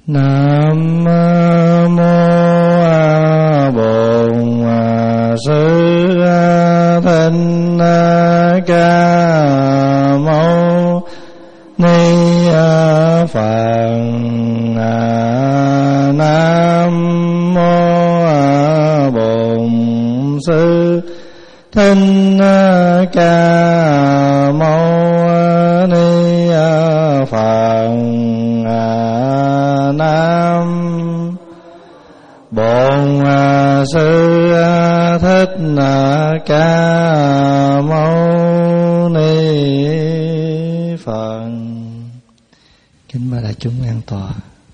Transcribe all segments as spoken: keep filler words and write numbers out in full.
Nam mô Bổn Sư Thích Ca Mâu Ni Phật. Nam mô Bổn Sư Thích Ca Mâu Ni Phật. Nam Bổn Sư Thích Ca Mâu Ni Phật. Kính mời đại chúng an tọa.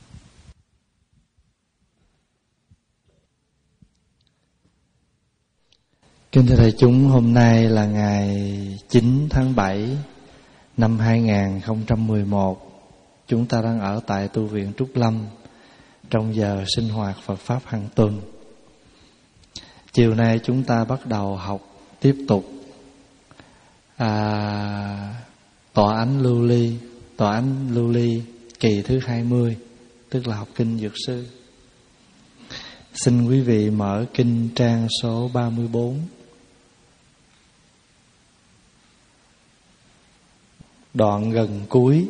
Kính thưa đại chúng, hôm nay là ngày chín tháng bảy năm hai nghìn không trăm mười một. Chúng ta đang ở tại tu viện Trúc Lâm trong giờ sinh hoạt Phật Pháp hàng tuần. Chiều nay chúng ta bắt đầu học tiếp tục à, Tọa Ánh Lưu Ly, Tọa Ánh Lưu Ly kỳ thứ hai mươi, tức là học kinh Dược Sư. Xin quý vị mở kinh trang số ba mươi bốn. Đoạn gần cuối.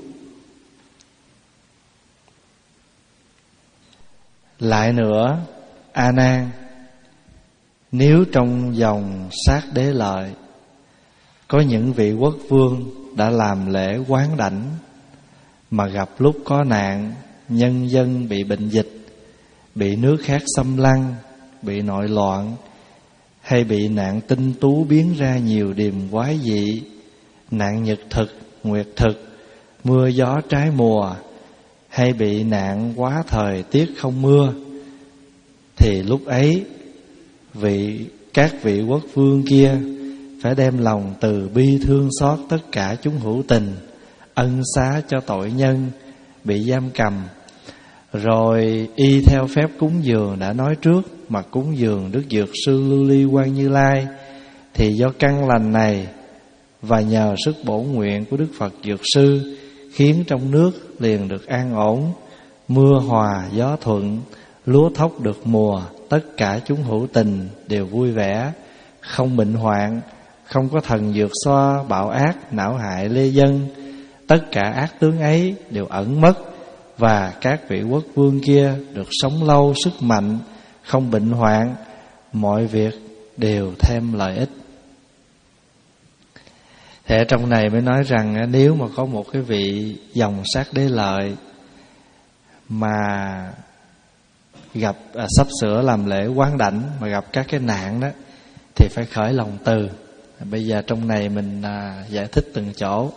Lại nữa, A Nan, nếu trong dòng sát đế lợi có những vị quốc vương đã làm lễ quán đảnh, mà gặp lúc có nạn, nhân dân bị bệnh dịch, bị nước khác xâm lăng, bị nội loạn, hay bị nạn tinh tú biến ra nhiều điềm quái dị, nạn nhật thực, nguyệt thực, mưa gió trái mùa, hay bị nạn quá thời tiết không mưa, thì lúc ấy vị các vị quốc vương kia phải đem lòng từ bi thương xót tất cả chúng hữu tình, ân xá cho tội nhân bị giam cầm, rồi y theo phép cúng dường đã nói trước mà cúng dường Đức Dược Sư Lưu Ly Quang Như Lai. Thì do căn lành này và nhờ sức bổ nguyện của Đức Phật Dược Sư, khiến trong nước liền được an ổn, mưa hòa gió thuận, lúa thóc được mùa, tất cả chúng hữu tình đều vui vẻ, không bệnh hoạn, không có thần dược xoa bạo ác não hại lê dân. Tất cả ác tướng ấy đều ẩn mất, và các vị quốc vương kia được sống lâu sức mạnh, không bệnh hoạn, mọi việc đều thêm lợi ích. Thì ở trong này mới nói rằng nếu mà có một cái vị dòng sát đế lợi mà gặp à, sắp sửa làm lễ quán đảnh mà gặp các cái nạn đó, thì phải khởi lòng từ. Bây giờ trong này mình à, giải thích từng chỗ.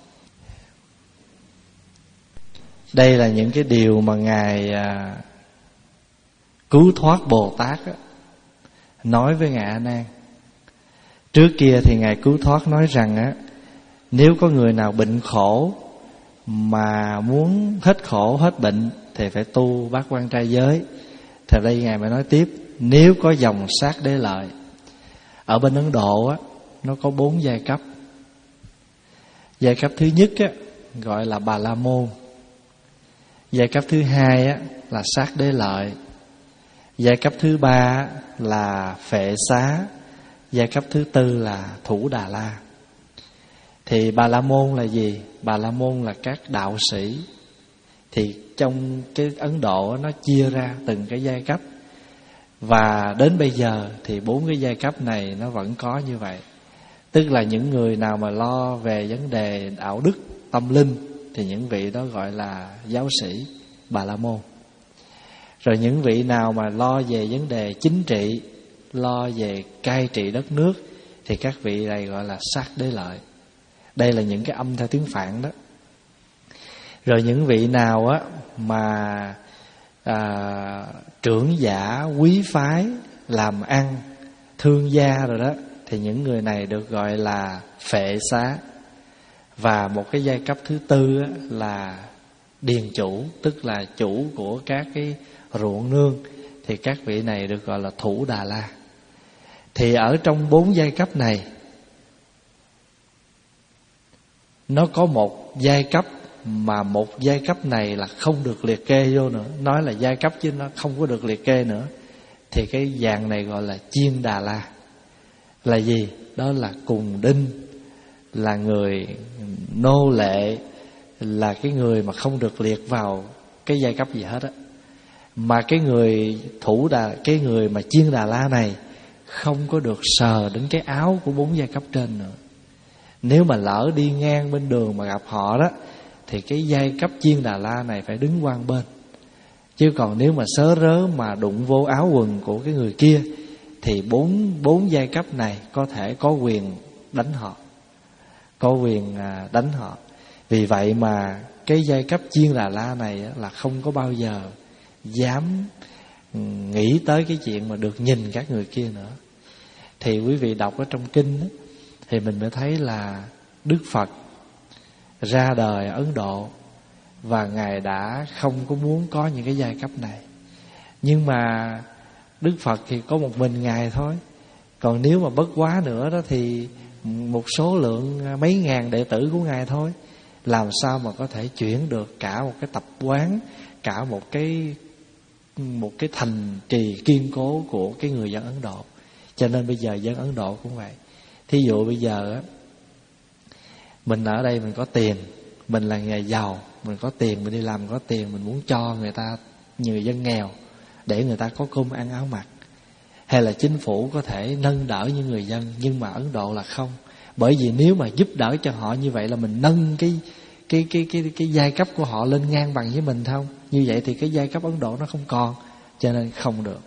Đây là những cái điều mà Ngài à, cứu thoát Bồ Tát á, nói với Ngài A Nan. Trước kia thì Ngài cứu thoát nói rằng á, nếu có người nào bệnh khổ mà muốn hết khổ hết bệnh thì phải tu bát quan trai giới. Thì đây Ngài mới nói tiếp, nếu có dòng sát đế lợi. Ở bên Ấn Độ á, nó có bốn giai cấp. Giai cấp thứ nhất á, gọi là Bà La Môn. Giai cấp thứ hai á, là sát đế lợi. Giai cấp thứ ba là Phệ Xá. Giai cấp thứ tư là Thủ Đà La. Thì Bà La Môn là gì? Bà La Môn là các đạo sĩ. Thì trong cái Ấn Độ nó chia ra từng cái giai cấp. Và đến bây giờ thì bốn cái giai cấp này nó vẫn có như vậy. Tức là những người nào mà lo về vấn đề đạo đức, tâm linh, thì những vị đó gọi là giáo sĩ Bà La Môn. Rồi những vị nào mà lo về vấn đề chính trị, lo về cai trị đất nước, thì các vị này gọi là sát đế lợi. Đây là những cái âm theo tiếng Phạn đó. Rồi những vị nào á mà à, trưởng giả, quý phái, làm ăn, thương gia rồi đó, thì những người này được gọi là Phệ Xá. Và một cái giai cấp thứ tư á, là điền chủ, tức là chủ của các cái ruộng nương, thì các vị này được gọi là Thủ Đà La. Thì ở trong bốn giai cấp này, nó có một giai cấp mà một giai cấp này là không được liệt kê vô nữa, nói là giai cấp chứ nó không có được liệt kê nữa, thì cái dạng này gọi là Chiên Đà La. Là gì? Đó là cùng đinh, là người nô lệ, là cái người mà không được liệt vào cái giai cấp gì hết á. Mà cái người thủ đà, cái người mà Chiên Đà La này không có được sờ đến cái áo của bốn giai cấp trên nữa. Nếu mà lỡ đi ngang bên đường mà gặp họ đó, thì cái giai cấp Chiên Đà La này phải đứng qua bên. Chứ còn nếu mà sớ rớ mà đụng vô áo quần của cái người kia, thì bốn bốn giai cấp này có thể có quyền đánh họ, có quyền đánh họ. Vì vậy mà cái giai cấp Chiên Đà La này là không có bao giờ dám nghĩ tới cái chuyện mà được nhìn các người kia nữa. Thì quý vị đọc ở trong kinh đó, thì mình mới thấy là Đức Phật ra đời ở Ấn Độ, và Ngài đã không có muốn có những cái giai cấp này. Nhưng mà Đức Phật thì có một mình Ngài thôi. Còn nếu mà bất quá nữa đó thì một số lượng mấy ngàn đệ tử của Ngài thôi. Làm sao mà có thể chuyển được cả một cái tập quán, cả một cái một cái thành trì kiên cố của cái người dân Ấn Độ. Cho nên bây giờ dân Ấn Độ cũng vậy. Thí dụ bây giờ á, mình ở đây mình có tiền, mình là nhà giàu, mình có tiền, mình đi làm có tiền, mình muốn cho người ta, người dân nghèo, để người ta có cơm ăn áo mặc. Hay là chính phủ có thể nâng đỡ những người dân. Nhưng mà Ấn Độ là không. Bởi vì nếu mà giúp đỡ cho họ như vậy là mình nâng cái cái cái cái cái giai cấp của họ lên ngang bằng với mình không? Như vậy thì cái giai cấp Ấn Độ nó không còn, cho nên không được.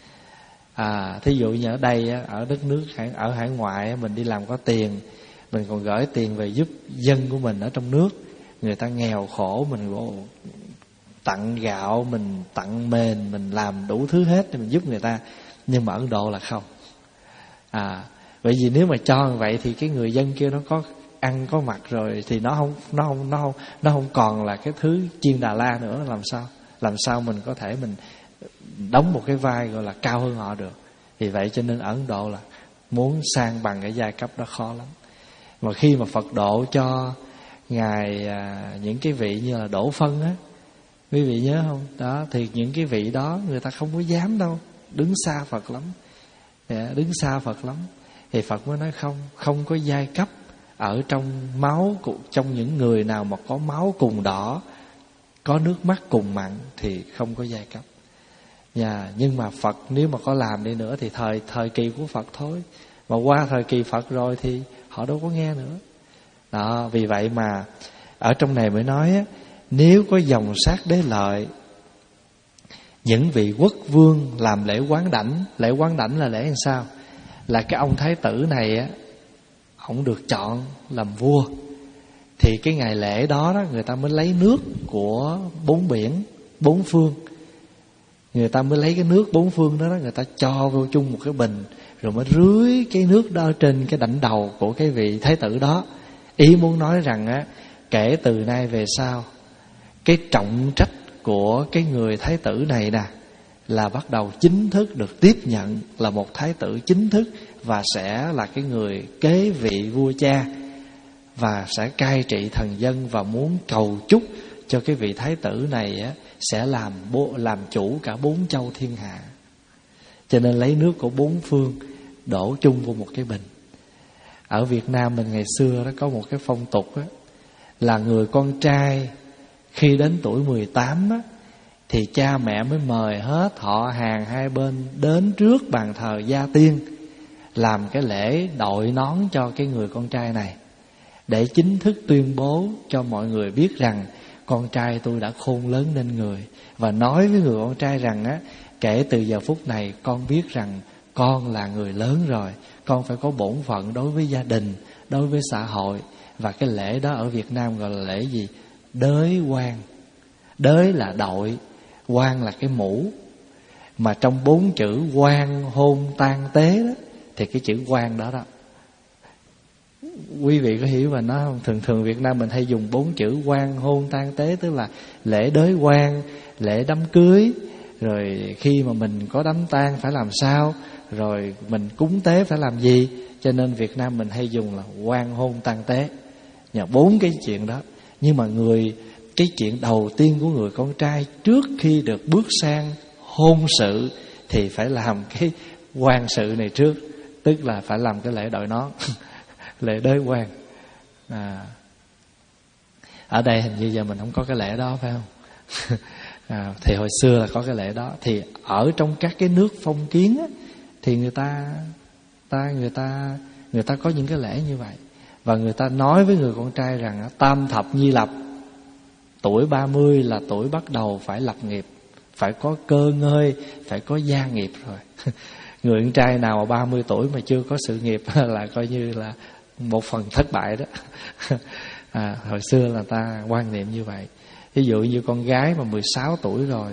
À, thí dụ như ở đây ở đất nước ở hải ngoại, mình đi làm có tiền, mình còn gửi tiền về giúp dân của mình ở trong nước, người ta nghèo khổ, mình tặng gạo, mình tặng mền, mình làm đủ thứ hết để mình giúp người ta. Nhưng mà Ấn Độ là không. À, bởi vì nếu mà cho như vậy thì cái người dân kia nó có ăn có mặc rồi, thì nó không nó không nó không nó không còn là cái thứ Chiên Đà La nữa. Làm sao làm sao mình có thể mình đóng một cái vai gọi là cao hơn họ được. Vì vậy cho nên ở Ấn Độ là muốn sang bằng cái giai cấp đó khó lắm. Mà khi mà Phật độ cho Ngài à, những cái vị như là đổ phân á, quý vị nhớ không? Đó, thì những cái vị đó người ta không có dám đâu, đứng xa Phật lắm, đứng xa Phật lắm. Thì Phật mới nói không, không có giai cấp ở trong máu, trong những người nào mà có máu cùng đỏ, có nước mắt cùng mặn thì không có giai cấp. Yeah, nhưng mà Phật nếu mà có làm đi nữa thì thời thời kỳ của Phật thôi. Mà qua thời kỳ Phật rồi thì họ đâu có nghe nữa. Đó, vì vậy mà ở trong này mới nói á, nếu có dòng sát đế lợi, những vị quốc vương làm lễ quán đảnh. Lễ quán đảnh là lễ làm sao? Là cái ông thái tử này á, ông được chọn làm vua, thì cái ngày lễ đó, đó người ta mới lấy nước của bốn biển, bốn phương. Người ta mới lấy cái nước bốn phương đó, đó người ta cho vô chung một cái bình, rồi mới rưới cái nước đó trên cái đảnh đầu của cái vị thái tử đó. Ý muốn nói rằng á, kể từ nay về sau, cái trọng trách của cái người thái tử này nè là bắt đầu chính thức được tiếp nhận là một thái tử chính thức, và sẽ là cái người kế vị vua cha, và sẽ cai trị thần dân, và muốn cầu chúc cho cái vị thái tử này á, sẽ làm bố, làm chủ cả bốn châu thiên hạ. Cho nên lấy nước của bốn phương đổ chung vô một cái bình. Ở Việt Nam mình ngày xưa đó có một cái phong tục á, là người con trai khi đến tuổi mười tám á, thì cha mẹ mới mời hết họ hàng hai bên đến trước bàn thờ gia tiên, làm cái lễ đội nón cho cái người con trai này, để chính thức tuyên bố cho mọi người biết rằng con trai tôi đã khôn lớn nên người. Và nói với người con trai rằng á, kể từ giờ phút này con biết rằng con là người lớn rồi, con phải có bổn phận đối với gia đình, đối với xã hội. Và cái lễ đó ở Việt Nam gọi là lễ gì? Đới quan. Đới là đội, quan là cái mũ. Mà trong bốn chữ quan hôn tang tế đó, thì cái chữ quan đó đó, quý vị có hiểu mà nó không? Thường thường Việt Nam mình hay dùng bốn chữ quan hôn tang tế, tức là lễ đới quan, lễ đám cưới, rồi khi mà mình có đám tang phải làm sao, rồi mình cúng tế phải làm gì. Cho nên Việt Nam mình hay dùng là quan hôn tang tế, nhờ bốn cái chuyện đó. Nhưng mà người cái chuyện đầu tiên của người con trai trước khi được bước sang hôn sự thì phải làm cái quan sự này trước, tức là phải làm cái lễ đội nón, lễ đới quan. À, ở đây hình như giờ mình không có cái lễ đó phải không? À, thì hồi xưa là có cái lễ đó. Thì ở trong các cái nước phong kiến á, thì người ta, ta người ta người ta có những cái lễ như vậy. Và người ta nói với người con trai rằng tam thập nhi lập, tuổi ba mươi là tuổi bắt đầu phải lập nghiệp, phải có cơ ngơi, phải có gia nghiệp rồi. Người con trai nào mà ba mươi tuổi mà chưa có sự nghiệp là coi như là một phần thất bại đó. À, hồi xưa là ta quan niệm như vậy. Ví dụ như con gái mà mười sáu tuổi rồi,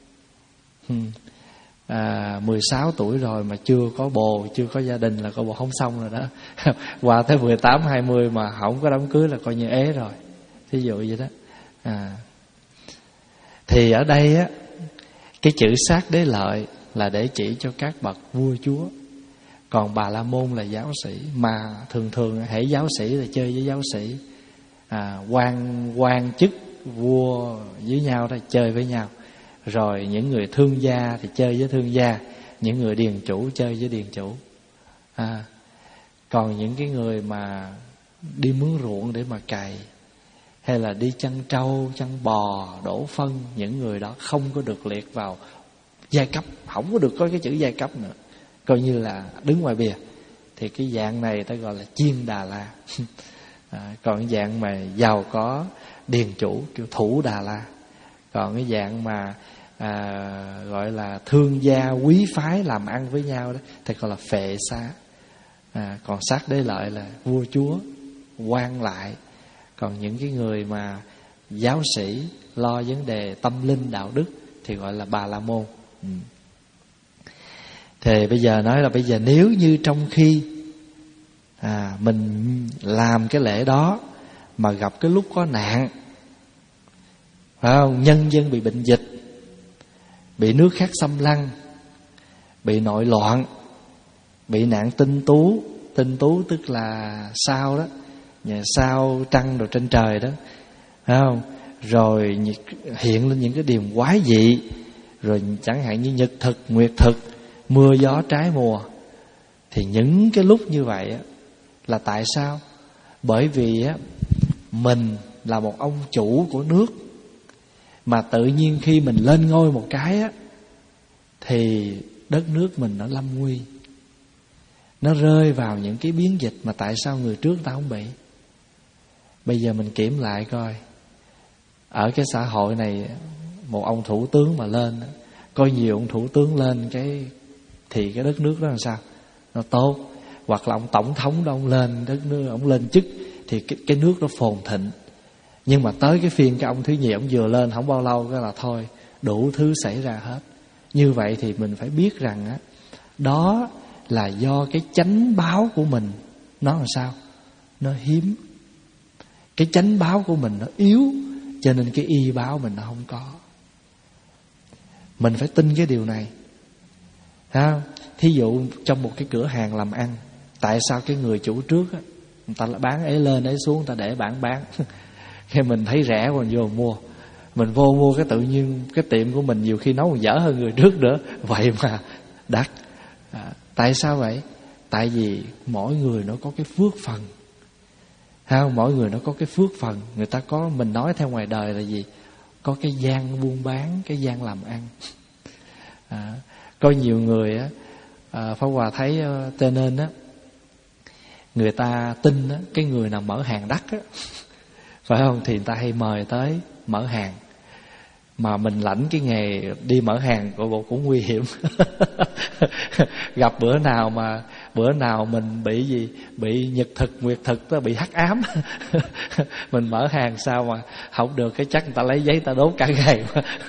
à, mười sáu tuổi rồi mà chưa có bồ, chưa có gia đình là coi bộ không xong rồi đó. Qua tới mười tám, hai mươi mà không có đám cưới là coi như ế rồi. Ví dụ vậy đó. À, thì ở đây á, cái chữ sát đế lợi là để chỉ cho các bậc vua chúa. Còn Bà La Môn là giáo sĩ. Mà thường thường hễ giáo sĩ là chơi với giáo sĩ, à, quan, quan chức vua với nhau đó, chơi với nhau. Rồi những người thương gia thì chơi với thương gia, những người điền chủ chơi với điền chủ. À, còn những cái người mà đi mướn ruộng để mà cày, hay là đi chăn trâu, chăn bò, đổ phân, những người đó không có được liệt vào giai cấp, không có được có cái chữ giai cấp nữa, coi như là đứng ngoài bìa. Thì cái dạng này ta gọi là chiên Đà La. À, còn cái dạng mà giàu có điền chủ kiểu thủ Đà La. Còn cái dạng mà à, gọi là thương gia quý phái làm ăn với nhau đó thì gọi là phệ xá. À, còn sát đế lợi là vua chúa, quan lại. Còn những cái người mà giáo sĩ lo vấn đề tâm linh đạo đức thì gọi là Bà La Môn. Ừ. Thì bây giờ nói là bây giờ nếu như trong khi à, mình làm cái lễ đó mà gặp cái lúc có nạn, phải không? Nhân dân bị bệnh dịch, bị nước khác xâm lăng, bị nội loạn, bị nạn tinh tú. Tinh tú tức là sao đó, nhà sao trăng rồi trên trời đó, phải không? Rồi hiện lên những cái điềm quái dị, rồi chẳng hạn như nhật thực, nguyệt thực, mưa gió trái mùa. Thì những cái lúc như vậy á, là tại sao? Bởi vì á, mình là một ông chủ của nước, mà tự nhiên khi mình lên ngôi một cái á, thì đất nước mình nó lâm nguy, nó rơi vào những cái biến dịch mà tại sao người trước ta không bị. Bây giờ mình kiểm lại coi, ở cái xã hội này, một ông thủ tướng mà lên, coi nhiều ông thủ tướng lên cái thì cái đất nước đó làm sao? Nó tốt. Hoặc là ông tổng thống đó, ông lên đất nước, ông lên chức thì cái, cái nước nó phồn thịnh. Nhưng mà tới cái phiên cái ông thứ nhì, ông vừa lên không bao lâu cái là thôi, đủ thứ xảy ra hết. Như vậy thì mình phải biết rằng á, đó là do cái chánh báo của mình nó làm sao? Nó hiếm. Cái chánh báo của mình nó yếu, cho nên cái y báo mình nó không có. Mình phải tin cái điều này. Ha? Thí dụ trong một cái cửa hàng làm ăn, tại sao cái người chủ trước á, người ta bán ế lên ế xuống, người ta để bảng bán. Khi mình thấy rẻ còn vô mua, mình vô mua cái tự nhiên cái tiệm của mình nhiều khi nấu còn dở hơn người trước nữa, vậy mà đắt. À, tại sao vậy? Tại vì mỗi người nó có cái phước phần. Ha, mỗi người nó có cái phước phần. Người ta có, mình nói theo ngoài đời là gì? Có cái gian buôn bán, cái gian làm ăn. À, có nhiều người á, à, Pháp Hòa thấy cho nên á, người ta tin á, cái người nào mở hàng đắt á, phải không, thì người ta hay mời tới mở hàng. Mà mình lãnh cái nghề đi mở hàng của bộ cũng nguy hiểm. Gặp bữa nào mà bữa nào mình bị gì, bị nhật thực, nguyệt thực, nó bị hắc ám. Mình mở hàng sao mà không được, cái chắc người ta lấy giấy ta đốt cả ngày.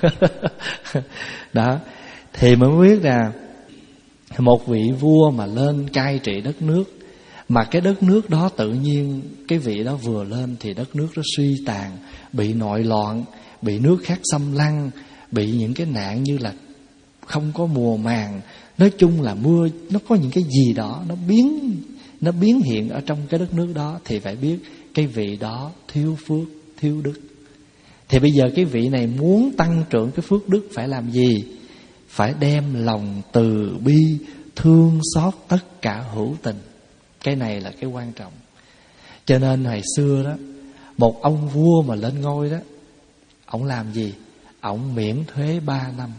Đó, thì mới biết là một vị vua mà lên cai trị đất nước, mà cái đất nước đó tự nhiên cái vị đó vừa lên thì đất nước nó suy tàn, bị nội loạn, bị nước khác xâm lăng, bị những cái nạn như là không có mùa màng. Nói chung là mưa, nó có những cái gì đó nó biến nó biến hiện ở trong cái đất nước đó, thì phải biết cái vị đó thiếu phước, thiếu đức. Thì bây giờ cái vị này muốn tăng trưởng cái phước đức phải làm gì? Phải đem lòng từ bi, thương xót tất cả hữu tình. Cái này là cái quan trọng. Cho nên hồi xưa đó, một ông vua mà lên ngôi đó, ông làm gì? Ông miễn thuế ba năm,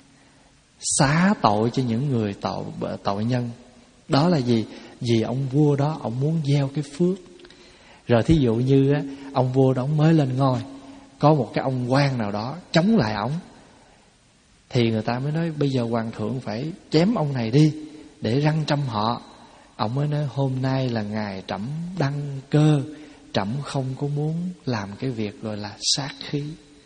xá tội cho những người tội, tội nhân. Đó là gì? Vì ông vua đó, ông muốn gieo cái phước. Rồi thí dụ như á, ông vua đó ông mới lên ngôi, có một cái ông quan nào đó chống lại ổng, thì người ta mới nói bây giờ hoàng thượng phải chém ông này đi để răng trăm họ. Ông mới nói hôm nay là ngày trẫm đăng cơ, trẫm không có muốn làm cái việc gọi là sát khí.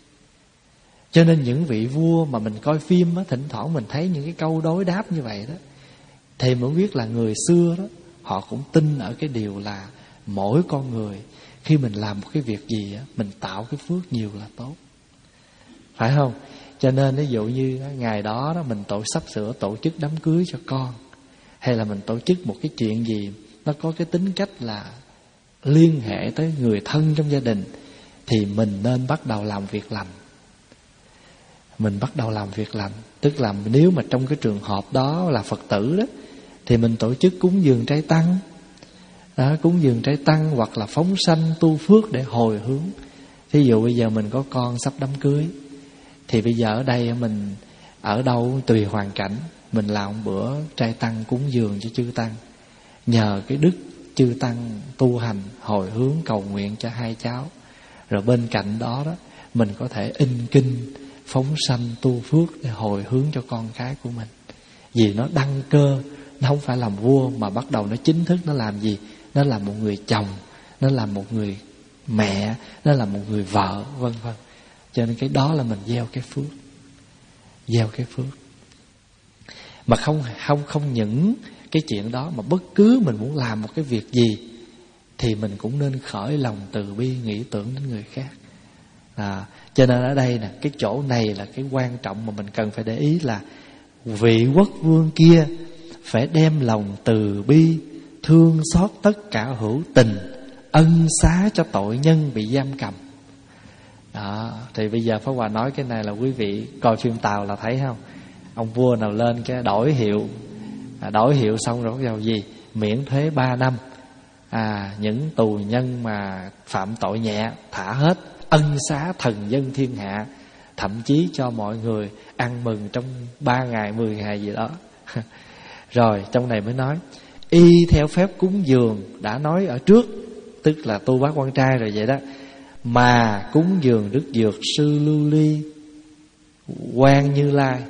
Cho nên những vị vua mà mình coi phim á, thỉnh thoảng mình thấy những cái câu đối đáp như vậy đó, thì mới biết là người xưa đó, họ cũng tin ở cái điều là mỗi con người khi mình làm một cái việc gì á, mình tạo cái phước nhiều là tốt, phải không? Cho nên ví dụ như ngày đó, đó mình tổ sắp sửa tổ chức đám cưới cho con, hay là mình tổ chức một cái chuyện gì nó có cái tính cách là liên hệ tới người thân trong gia đình, thì mình nên bắt đầu làm việc lành. Mình bắt đầu làm việc lành, tức là nếu mà trong cái trường hợp đó là Phật tử đó, thì mình tổ chức cúng dường trai tăng đó, cúng dường trai tăng hoặc là phóng sanh tu phước để hồi hướng. Thí dụ bây giờ mình có con sắp đám cưới, thì bây giờ ở đây mình ở đâu tùy hoàn cảnh, mình làm một bữa trai tăng cúng dường cho chư tăng, nhờ cái đức chư tăng tu hành hồi hướng cầu nguyện cho hai cháu. Rồi bên cạnh đó đó mình có thể in kinh phóng sanh tu phước để hồi hướng cho con cái của mình. Vì nó đăng cơ, nó không phải làm vua, mà bắt đầu nó chính thức nó làm gì? Nó là một người chồng, nó là một người mẹ, nó là một người vợ, vân vân. Cho nên cái đó là mình gieo cái phước, gieo cái phước. Mà không không không những cái chuyện đó, mà bất cứ mình muốn làm một cái việc gì thì mình cũng nên khởi lòng từ bi, nghĩ tưởng đến người khác. À, cho nên ở đây nè, cái chỗ này là cái quan trọng mà mình cần phải để ý là vị quốc vương kia phải đem lòng từ bi, thương xót tất cả hữu tình, ân xá cho tội nhân bị giam cầm. Đó, thì bây giờ Pháp Hòa nói cái này là quý vị coi phim Tàu là thấy không? Ông vua nào lên cái đổi hiệu, à, đổi hiệu xong rồi bắt đầu gì? Miễn thuế ba năm, à, những tù nhân mà phạm tội nhẹ thả hết, ân xá thần dân thiên hạ, thậm chí cho mọi người ăn mừng trong ba ngày, mười ngày gì đó. Rồi trong này mới nói y theo phép cúng dường đã nói ở trước, tức là tu bát quan trai rồi vậy đó, mà cúng dường Đức Dược Sư Lưu Ly, Quan Như Lai.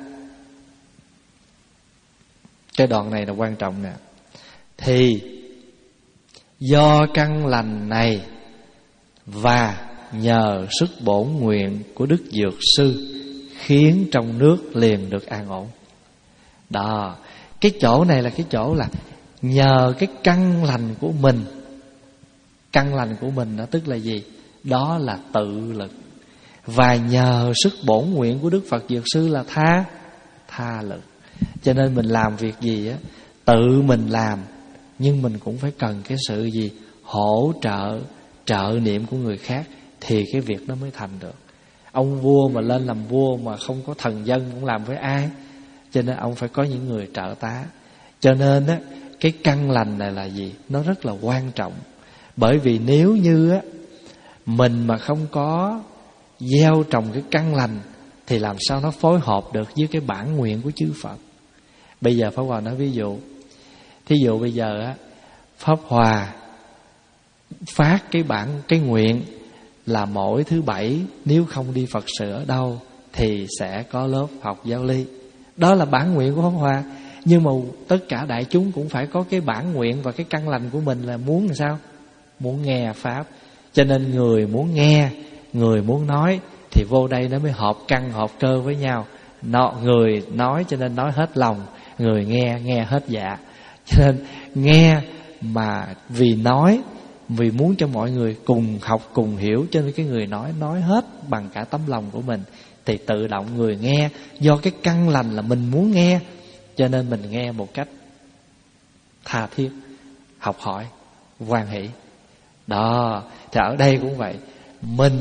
Cái đoạn này là quan trọng nè. Thì do căn lành này và nhờ sức bổn nguyện của Đức Dược Sư khiến trong nước liền được an ổn. Đó, cái chỗ này là cái chỗ là nhờ cái căn lành của mình. Căn lành của mình đó tức là gì? Đó là tự lực. Và nhờ sức bổn nguyện của Đức Phật Dược Sư là tha tha lực. Cho nên mình làm việc gì á, tự mình làm, nhưng mình cũng phải cần cái sự gì? Hỗ trợ, trợ niệm của người khác, thì cái việc đó mới thành được. Ông vua mà lên làm vua mà không có thần dân cũng làm với ai? Cho nên ông phải có những người trợ tá. Cho nên á, cái căn lành này là gì? Nó rất là quan trọng. Bởi vì nếu như á, mình mà không có gieo trồng cái căn lành thì làm sao nó phối hợp được với cái bản nguyện của chư Phật. Bây giờ Pháp Hòa nói ví dụ. Thí dụ bây giờ á, Pháp Hòa phát cái bản, cái nguyện là mỗi thứ bảy nếu không đi Phật sự ở đâu thì sẽ có lớp học giáo lý. Đó là bản nguyện của Pháp Hòa. Nhưng mà tất cả đại chúng cũng phải có cái bản nguyện và cái căn lành của mình là muốn làm sao? Muốn nghe Pháp. Cho nên người muốn nghe, người muốn nói thì vô đây nó mới hợp căn hợp cơ với nhau. Nó, người nói cho nên nói hết lòng, người nghe nghe hết dạ. Cho nên nghe mà vì nói, vì muốn cho mọi người cùng học cùng hiểu, cho nên cái người nói nói hết bằng cả tấm lòng của mình, thì tự động người nghe do cái căn lành là mình muốn nghe, cho nên mình nghe một cách tha thiết, học hỏi, hoan hỷ. Đó, thì ở đây cũng vậy. Mình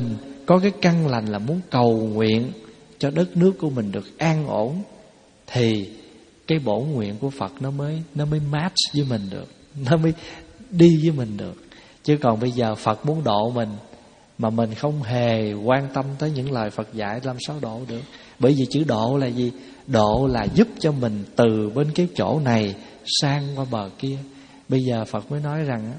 có cái căn lành là muốn cầu nguyện cho đất nước của mình được an ổn, thì cái bổn nguyện của Phật nó mới nó mới match với mình được, nó mới đi với mình được. Chứ còn bây giờ Phật muốn độ mình mà mình không hề quan tâm tới những lời Phật dạy, làm sao độ được? Bởi vì chữ độ là gì? Độ là giúp cho mình từ bên cái chỗ này sang qua bờ kia. Bây giờ Phật mới nói rằng,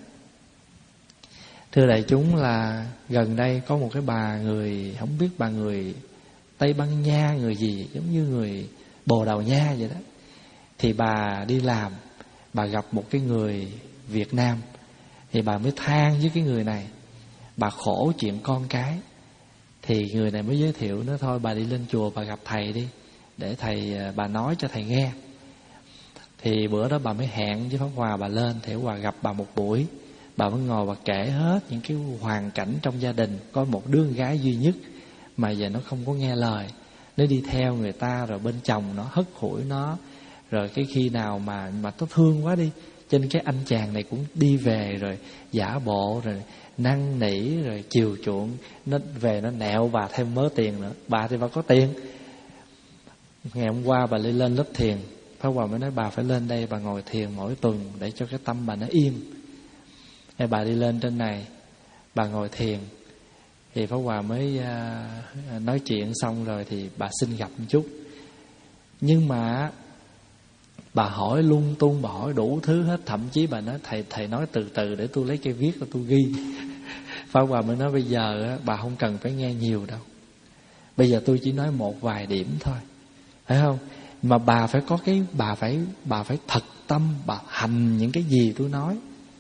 thưa đại chúng, là gần đây có một cái bà người, không biết bà người Tây Ban Nha, người gì, giống như người Bồ Đào Nha vậy đó. Thì bà đi làm, bà gặp một cái người Việt Nam, thì bà mới than với cái người này, bà khổ chuyện con cái. Thì người này mới giới thiệu nó, thôi bà đi lên chùa bà gặp thầy đi, để thầy, bà nói cho thầy nghe. Thì bữa đó bà mới hẹn với Pháp Hòa bà lên, thì Pháp Hòa gặp bà một buổi. Bà mới ngồi bà kể hết những cái hoàn cảnh trong gia đình. Có một đứa con gái duy nhất mà giờ nó không có nghe lời, nó đi theo người ta, rồi bên chồng nó hất hủi nó. Rồi cái khi nào mà mà nó thương quá đi, cho nên cái anh chàng này cũng đi về rồi giả bộ, rồi năn nỉ, rồi chiều chuộng. Nó về nó nẹo bà thêm mớ tiền nữa. Bà thì bà có tiền. Ngày hôm qua bà đi lên lớp thiền, Pháp Hòa mới nói bà phải lên đây, bà ngồi thiền mỗi tuần để cho cái tâm bà nó yên. Thì bà đi lên trên này, bà ngồi thiền. Thì Pháp Hòa mới uh, nói chuyện xong rồi thì bà xin gặp một chút. Nhưng mà bà hỏi lung tung, bà hỏi đủ thứ hết. Thậm chí bà nói thầy thầy nói từ từ để tôi lấy cây viết rồi tôi ghi. Pháp Hòa mới nói bây giờ á, bà không cần phải nghe nhiều đâu. Bây giờ tôi chỉ nói một vài điểm thôi, phải không? Mà bà phải có cái, bà phải bà phải thật tâm, bà hành những cái gì tôi nói.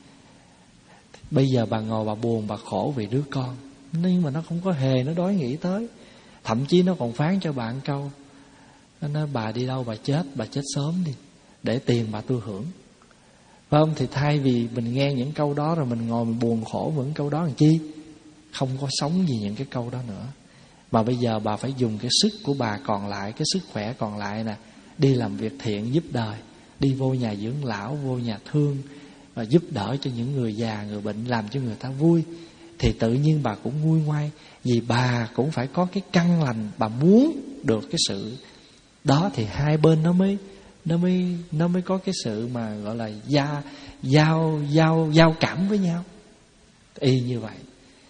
Bây giờ bà ngồi bà buồn, bà khổ vì đứa con, nhưng mà nó không có hề nó đói nghĩ tới. Thậm chí nó còn phán cho bà một câu, nó nói bà đi đâu bà chết, bà chết sớm đi, để tiền bà tôi hưởng. Phải không? Thì thay vì mình nghe những câu đó rồi mình ngồi mình buồn khổ với những câu đó làm chi? Không có sống gì những cái câu đó nữa. Mà bây giờ bà phải dùng cái sức của bà còn lại, cái sức khỏe còn lại nè, đi làm việc thiện giúp đời, đi vô nhà dưỡng lão, vô nhà thương, và giúp đỡ cho những người già, người bệnh, làm cho người ta vui. Thì tự nhiên bà cũng nguôi ngoai. Vì bà cũng phải có cái căn lành, bà muốn được cái sự đó, thì hai bên nó mới nó mới nó mới có cái sự mà gọi là gia, giao giao giao cảm với nhau. Y như vậy.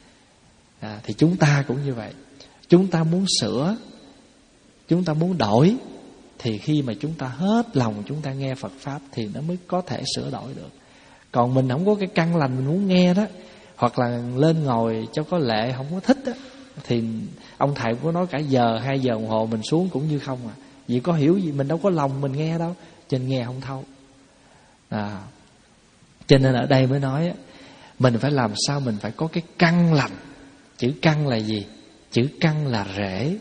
À, thì chúng ta cũng như vậy. Chúng ta muốn sửa, chúng ta muốn đổi, thì khi mà chúng ta hết lòng chúng ta nghe Phật Pháp thì nó mới có thể sửa đổi được. Còn mình không có cái căn lành mình muốn nghe đó, hoặc là lên ngồi cho có lệ không có thích đó, thì ông thầy có nói cả giờ, hai giờ đồng hồ mình xuống cũng như không à. Vì có hiểu gì, mình đâu có lòng mình nghe đâu, cho nên nghe không thấu. À, cho nên ở đây mới nói mình phải làm sao mình phải có cái căn lành. Chữ căn là gì? Chữ căn là rễ.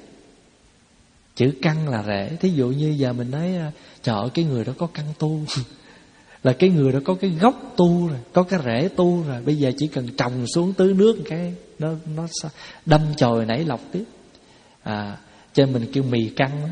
Chữ căn là rễ. Thí dụ như giờ mình nói trời ơi, cái người đó có căn tu là cái người đó có cái gốc tu rồi, có cái rễ tu rồi. Bây giờ chỉ cần trồng xuống tưới nước một cái nó nó đâm chồi nảy lọc tiếp. À, cho nên mình kêu mì căn đó.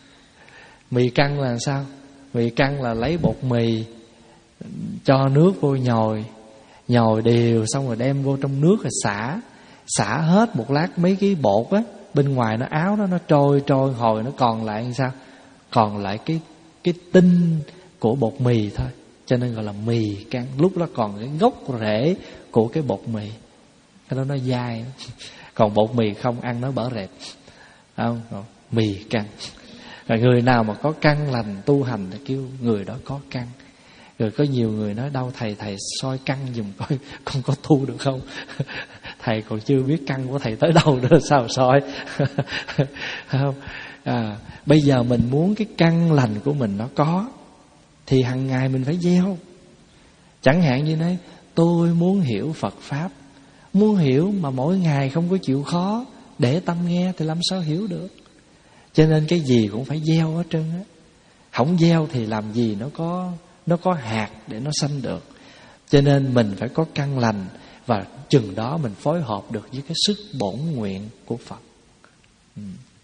Mì căn là sao? Mì căn là lấy bột mì, cho nước vô nhồi, nhồi đều xong rồi đem vô trong nước rồi xả, xả hết một lát mấy cái bột á, bên ngoài nó áo đó nó trôi trôi hồi nó còn lại làm sao? Còn lại cái cái tinh của bột mì thôi. Cho nên gọi là mì căn. Lúc đó còn cái gốc rễ của cái bột mì, cái đó nó dai. Còn bột mì không ăn nó bở rẹp, không? Mì căn. Rồi người nào mà có căn lành tu hành thì kêu người đó có căn. Rồi có nhiều người nói đâu thầy thầy soi căn giùm coi con có tu được không. Thầy còn chưa biết căn của thầy tới đâu nữa sao soi. Không? À, bây giờ mình muốn cái căn lành của mình nó có, thì hàng ngày mình phải gieo. Chẳng hạn như nói tôi muốn hiểu Phật Pháp, muốn hiểu mà mỗi ngày không có chịu khó để tâm nghe thì làm sao hiểu được. Cho nên cái gì cũng phải gieo hết trơn á. Không gieo thì làm gì nó có nó có hạt để nó sanh được. Cho nên mình phải có căn lành, và chừng đó mình phối hợp được với cái sức bổn nguyện của Phật. Ừ.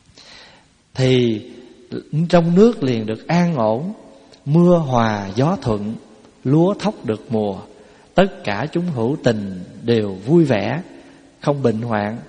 Thì trong nước liền được an ổn, mưa hòa gió thuận, lúa thóc được mùa. Tất cả chúng hữu tình đều vui vẻ, không bệnh hoạn,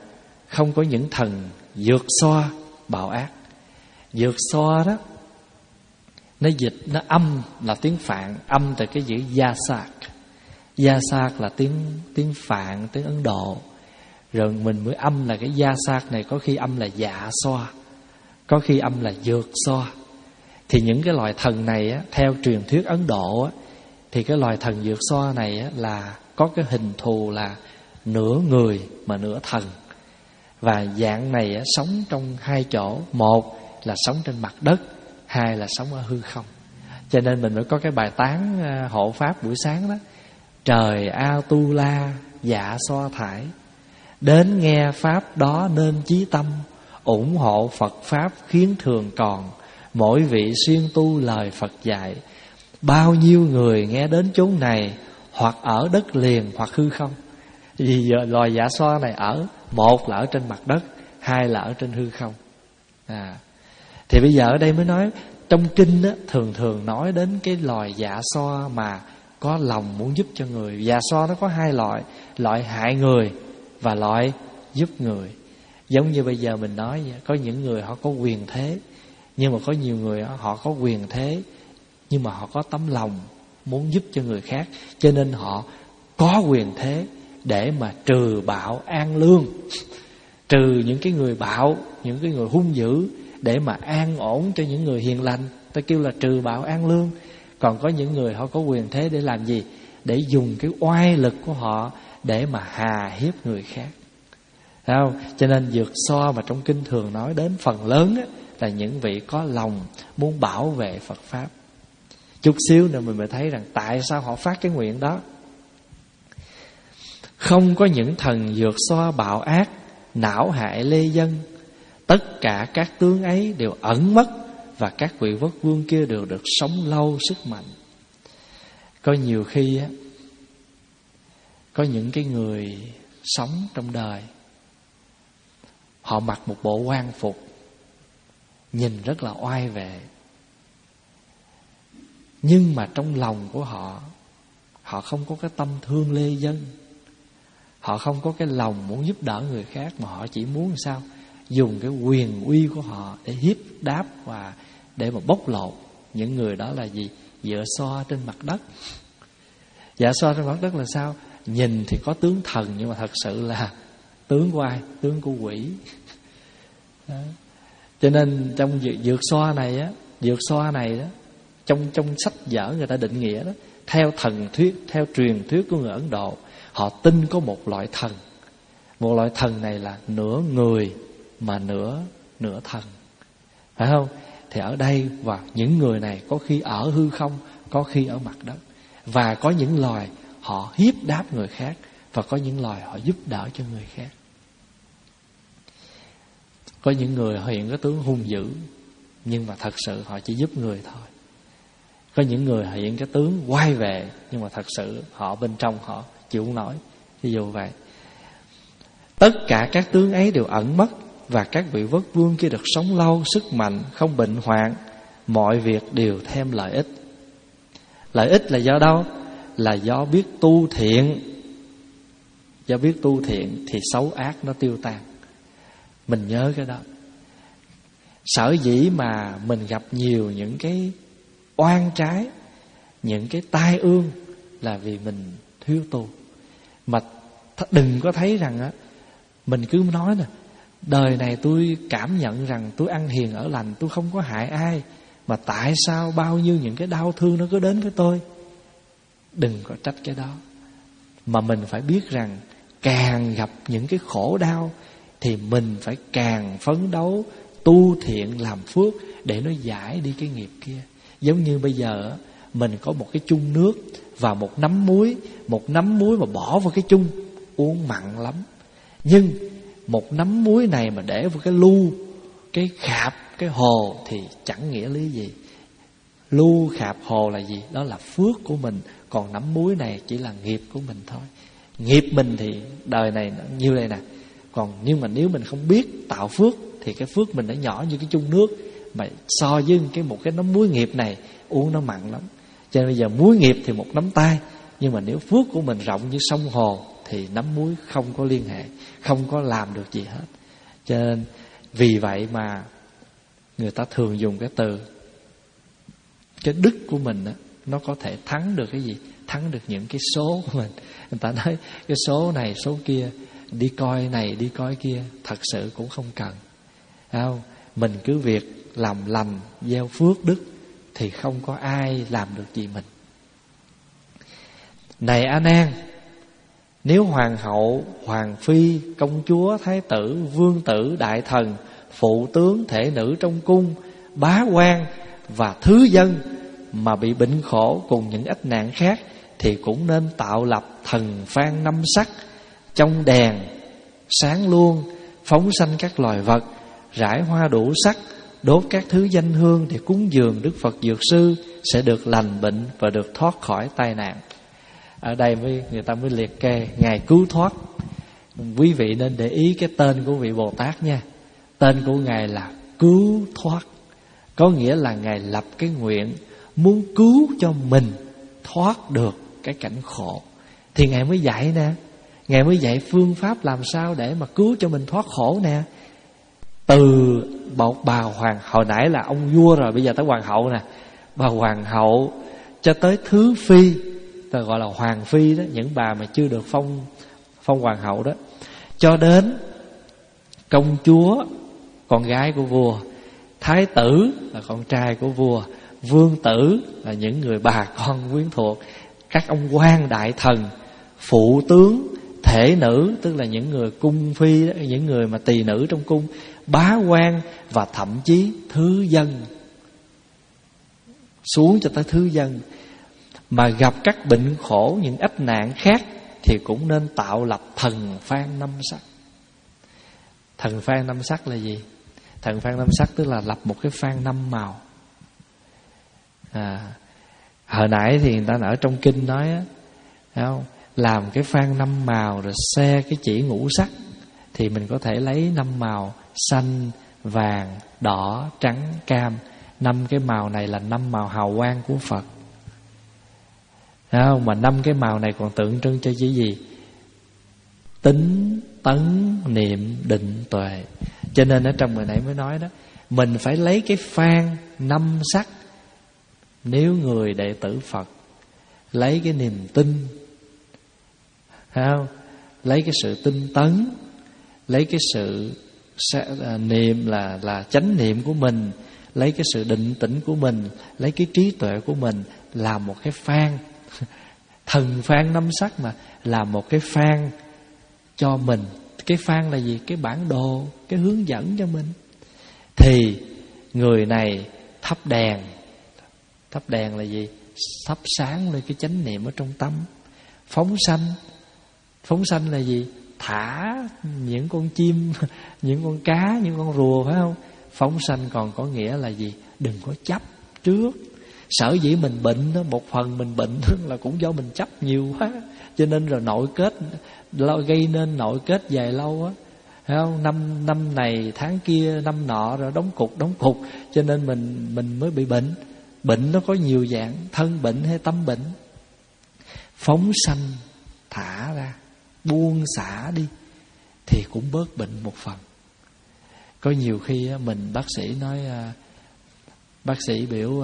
không có những thần vượt xoa bạo ác. Vượt xoa đó, nó dịch, nó âm là tiếng Phạn, âm từ cái chữ Yasak. Yasak là tiếng tiếng Phạn, tiếng Ấn Độ. Rồi mình mới âm là cái Yasak này, có khi âm là dạ xoa, có khi âm là vượt xoa. Thì những cái loài thần này á, theo truyền thuyết Ấn Độ á, thì cái loài thần vượt xoa này á, là có cái hình thù là nửa người mà nửa thần. Và dạng này á, sống trong hai chỗ. Một là sống trên mặt đất, hai là sống ở hư không. Cho nên mình mới có cái bài tán hộ pháp buổi sáng đó: trời A Tu La dạ xoa thải, đến nghe pháp đó nên chí tâm, ủng hộ Phật pháp khiến thường còn, mỗi vị xuyên tu lời Phật dạy. Bao nhiêu người nghe đến chốn này, hoặc ở đất liền hoặc hư không. Vì giờ loài dạ xoa này ở, một là ở trên mặt đất, hai là ở trên hư không. à. Thì bây giờ ở đây mới nói, trong kinh á, thường thường nói đến cái loài dạ xoa mà có lòng muốn giúp cho người. Dạ xoa nó có hai loại: loại hại người và loại giúp người. Giống như bây giờ mình nói vậy, có những người họ có quyền thế, nhưng mà có nhiều người họ có quyền thế nhưng mà họ có tấm lòng muốn giúp cho người khác, cho nên họ có quyền thế để mà trừ bạo an lương, trừ những cái người bạo, những cái người hung dữ, để mà an ổn cho những người hiền lành. Ta kêu là trừ bạo an lương. Còn có những người họ có quyền thế để làm gì? Để dùng cái oai lực của họ để mà hà hiếp người khác. Thấy không? Cho nên vượt xoa mà trong kinh thường nói đến phần lớn á, là những vị có lòng muốn bảo vệ Phật pháp. Chút xíu nữa mình mới thấy rằng tại sao họ phát cái nguyện đó. Không có những thần vượt xoa bạo ác, não hại lê dân, tất cả các tướng ấy đều ẩn mất, và các vị vất vương kia đều được sống lâu sức mạnh. Có nhiều khi á, có những cái người sống trong đời, họ mặc một bộ quan phục nhìn rất là oai vệ, nhưng mà trong lòng của họ, họ không có cái tâm thương lê dân, họ không có cái lòng muốn giúp đỡ người khác, mà họ chỉ muốn sao? Dùng cái quyền uy của họ để hiếp đáp và để mà bóc lột. Những người đó là gì? Dựa xoa trên mặt đất. Dạ xoa trên mặt đất là sao? Nhìn thì có tướng thần, nhưng mà thật sự là tướng của ai? Tướng của quỷ. Đó. Cho nên trong vượt xoa này á, vượt xoa này đó, trong trong sách vở người ta định nghĩa đó, theo thần thuyết, theo truyền thuyết của người Ấn Độ, họ tin có một loại thần. Một loại thần này là nửa người mà nửa nửa thần, phải không? Thì ở đây, và những người này có khi ở hư không, có khi ở mặt đất. Và có những loài họ hiếp đáp người khác, và có những loài họ giúp đỡ cho người khác. Có những người họ hiện cái tướng hung dữ, nhưng mà thật sự họ chỉ giúp người thôi. Có những người họ hiện cái tướng oai vệ, nhưng mà thật sự họ bên trong họ chịu không nổi. Ví dụ vậy. Tất cả các tướng ấy đều ẩn mất, và các vị vất vương kia được sống lâu, sức mạnh, không bệnh hoạn, mọi việc đều thêm lợi ích. Lợi ích là do đâu? Là do biết tu thiện. Do biết tu thiện thì xấu ác nó tiêu tan. Mình nhớ cái đó. Sở dĩ mà mình gặp nhiều những cái oan trái, những cái tai ương, là vì mình thiếu tu. Mà đừng có thấy rằng á, mình cứ nói nè, đời này tôi cảm nhận rằng tôi ăn hiền ở lành, tôi không có hại ai, mà tại sao bao nhiêu những cái đau thương nó cứ đến với tôi? Đừng có trách cái đó. Mà mình phải biết rằng càng gặp những cái khổ đau thì mình phải càng phấn đấu tu thiện làm phước để nó giải đi cái nghiệp kia. Giống như bây giờ mình có một cái chung nước và một nắm muối, một nắm muối mà bỏ vào cái chung uống mặn lắm. Nhưng một nắm muối này mà để vào cái lu, cái khạp, cái hồ thì chẳng nghĩa lý gì. Lu, khạp, hồ là gì? Đó là phước của mình. Còn nắm muối này chỉ là nghiệp của mình thôi. Nghiệp mình thì đời này nó như đây nè. Còn nhưng mà nếu mình không biết tạo phước thì cái phước mình nó nhỏ như cái chung nước, mà so với cái một cái nắm muối nghiệp này uống nó mặn lắm. Cho nên bây giờ muối nghiệp thì một nắm tay, nhưng mà nếu phước của mình rộng như sông hồ thì nắm muối không có liên hệ, không có làm được gì hết. Cho nên vì vậy mà người ta thường dùng cái từ cái đức của mình đó, nó có thể thắng được cái gì? Thắng được những cái số của mình. Người ta nói cái số này số kia, đi coi này đi coi kia, thật sự cũng không cần, không? Mình cứ việc làm lành, gieo phước đức thì không có ai làm được gì mình. Này A Nan, nếu hoàng hậu, hoàng phi, công chúa, thái tử, vương tử, đại thần, phụ tướng, thể nữ trong cung, bá quan và thứ dân mà bị bệnh khổ cùng những ách nạn khác, thì cũng nên tạo lập thần phan năm sắc, trong đèn sáng luôn, phóng sanh các loài vật, rải hoa đủ sắc, đốt các thứ danh hương để cúng dường Đức Phật Dược Sư, sẽ được lành bệnh và được thoát khỏi tai nạn. Ở đây mới người ta mới liệt kê Ngài cứu thoát. Quý vị nên để ý cái tên của vị Bồ Tát nha. Tên của Ngài là cứu thoát, có nghĩa là Ngài lập cái nguyện muốn cứu cho mình thoát được cái cảnh khổ. Thì Ngài mới dạy nè, Ngài mới dạy phương pháp làm sao để mà cứu cho mình thoát khổ nè. Từ một bà hoàng, hồi nãy là ông vua rồi, bây giờ tới hoàng hậu nè. Bà hoàng hậu cho tới thứ phi, ta gọi là hoàng phi đó, những bà mà chưa được phong phong hoàng hậu đó, cho đến công chúa, con gái của vua, thái tử là con trai của vua, vương tử là những người bà con quyến thuộc, các ông quan đại thần, phụ tướng, thể nữ tức là những người cung phi đó, những người mà tỳ nữ trong cung, bá quan và thậm chí thứ dân, xuống cho tới thứ dân mà gặp các bệnh khổ, những ách nạn khác, thì cũng nên tạo lập thần phan năm sắc. Thần phan năm sắc là gì? Thần phan năm sắc tức là lập một cái phan năm màu. À, hồi nãy thì người ta ở trong kinh nói á, thấy không? Làm cái phan năm màu rồi xe cái chỉ ngũ sắc, thì mình có thể lấy năm màu xanh, vàng, đỏ, trắng, cam. Năm cái màu này là năm màu hào quang của Phật. Thấy không? Mà năm cái màu này còn tượng trưng cho cái gì? Tính, tấn, niệm, định, tuệ. Cho nên ở trong người nãy mới nói đó, mình phải lấy cái phan năm sắc. Nếu người đệ tử Phật lấy cái niềm tin, thấy không? Lấy cái sự tinh tấn, lấy cái sự niệm là là chánh niệm của mình, lấy cái sự định tĩnh của mình, lấy cái trí tuệ của mình làm một cái phan. Thần phan năm sắc mà làm một cái phan cho mình. Cái phan là gì? Cái bản đồ, cái hướng dẫn cho mình. Thì người này thắp đèn. Thắp đèn là gì? Thắp sáng lên cái chánh niệm ở trong tâm. Phóng sanh. Phóng sanh là gì? Thả những con chim, những con cá, những con rùa, phải không? Phóng sanh còn có nghĩa là gì? Đừng có chấp trước. Sở dĩ mình bệnh đó, một phần mình bệnh là cũng do mình chấp nhiều quá, cho nên rồi nội kết gây nên nội kết dài lâu á, thấy không? Năm năm này tháng kia năm nọ rồi đóng cục đóng cục, cho nên mình mình mới bị bệnh. Bệnh nó có nhiều dạng, thân bệnh hay tâm bệnh. Phóng sanh, thả ra, buông xả đi, thì cũng bớt bệnh một phần. Có nhiều khi mình bác sĩ nói, bác sĩ biểu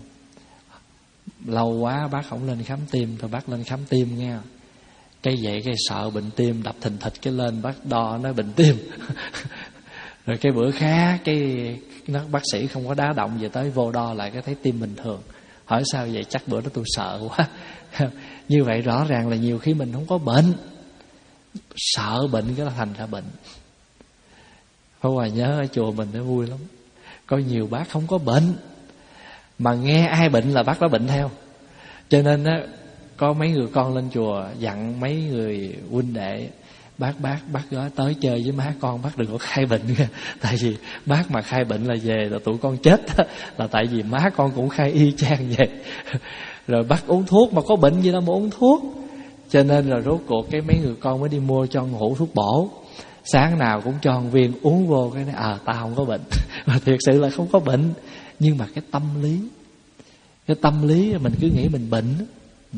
lâu quá bác không lên khám tim, thôi bác lên khám tim nghe. Cái vậy cái sợ bệnh tim, đập thình thịch cái lên bác đo nói bệnh tim. Rồi cái bữa khác cái nó bác sĩ không có đá động, về tới vô đo lại cái thấy tim bình thường. Hỏi sao vậy? Chắc bữa đó tôi sợ quá. Như vậy rõ ràng là nhiều khi mình không có bệnh, sợ bệnh cái là thành ra bệnh. Pháp Hòa nhớ ở chùa mình nó vui lắm, có nhiều bác không có bệnh mà nghe ai bệnh là bác đó bệnh theo. Cho nên á, có mấy người con lên chùa dặn mấy người huynh đệ, Bác bác bác gói tới chơi với má con, bác đừng có khai bệnh nha. Tại vì bác mà khai bệnh là về là tụi con chết. Là tại vì má con cũng khai y chang vậy. Rồi bác uống thuốc, mà có bệnh gì đâu mà uống thuốc. Cho nên là rốt cuộc cái mấy người con mới đi mua cho một hũ thuốc bổ. Sáng nào cũng cho một viên uống vô, cái nói à tao không có bệnh. Mà thiệt sự là không có bệnh. Nhưng mà cái tâm lý, cái tâm lý mình cứ nghĩ mình bệnh. ừ.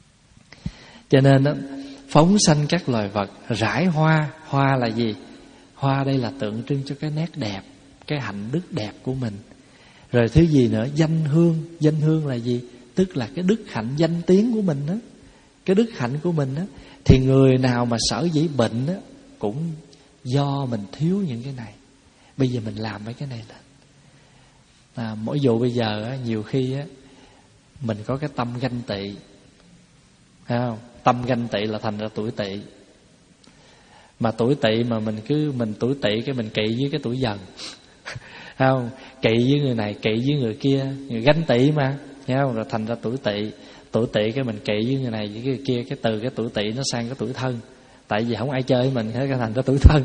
Cho nên đó, phóng sanh các loài vật, rải hoa. Hoa là gì? Hoa đây là tượng trưng cho cái nét đẹp, cái hạnh đức đẹp của mình. Rồi thứ gì nữa? Danh hương. Danh hương là gì? Tức là cái đức hạnh danh tiếng của mình đó. Cái đức hạnh của mình đó. Thì người nào mà sở dĩ bệnh đó, cũng do mình thiếu những cái này. Bây giờ mình làm mấy cái này lên. à, Mỗi dụ bây giờ á, nhiều khi á, mình có cái tâm ganh tị, thấy không? Tâm ganh tị là thành ra tuổi tỵ. Mà tuổi tỵ mà mình cứ mình tuổi tỵ cái mình kỵ với cái tuổi dần. Thấy không? Kỵ với người này, kỵ với người kia, người ganh tị mà, thấy không? Rồi thành ra tuổi tỵ. Tuổi tỵ cái mình kỵ với người này với người kia, cái từ cái tuổi tỵ nó sang cái tuổi thân. Tại vì không ai chơi với mình, thế thành ra tuổi thân.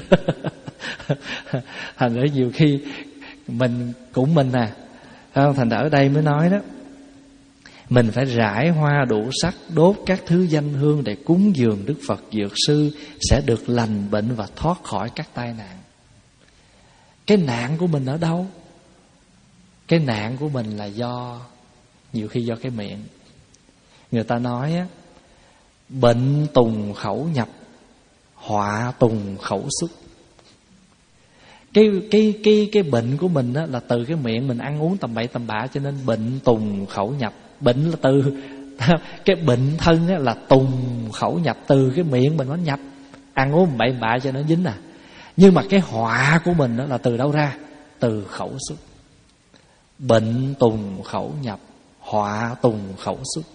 Thành ra nhiều khi mình cũng mình à, thấy không? Thành ra ở đây mới nói đó, mình phải rải hoa đủ sắc, đốt các thứ danh hương để cúng dường Đức Phật Dược Sư, sẽ được lành bệnh và thoát khỏi các tai nạn. Cái nạn của mình ở đâu? Cái nạn của mình là do, nhiều khi do cái miệng. Người ta nói á, bệnh tùng khẩu nhập, họa tùng khẩu xuất. Cái cái cái cái bệnh của mình á là từ cái miệng mình ăn uống tầm bậy tầm bạ, cho nên bệnh tùng khẩu nhập. Bệnh là từ cái bệnh thân á là tùng khẩu nhập, từ cái miệng mình nó nhập, ăn uống bậy bạ cho nó dính à. Nhưng mà cái họa của mình đó là từ đâu ra? Từ khẩu xuất. Bệnh tùng khẩu nhập, họa tùng khẩu xuất.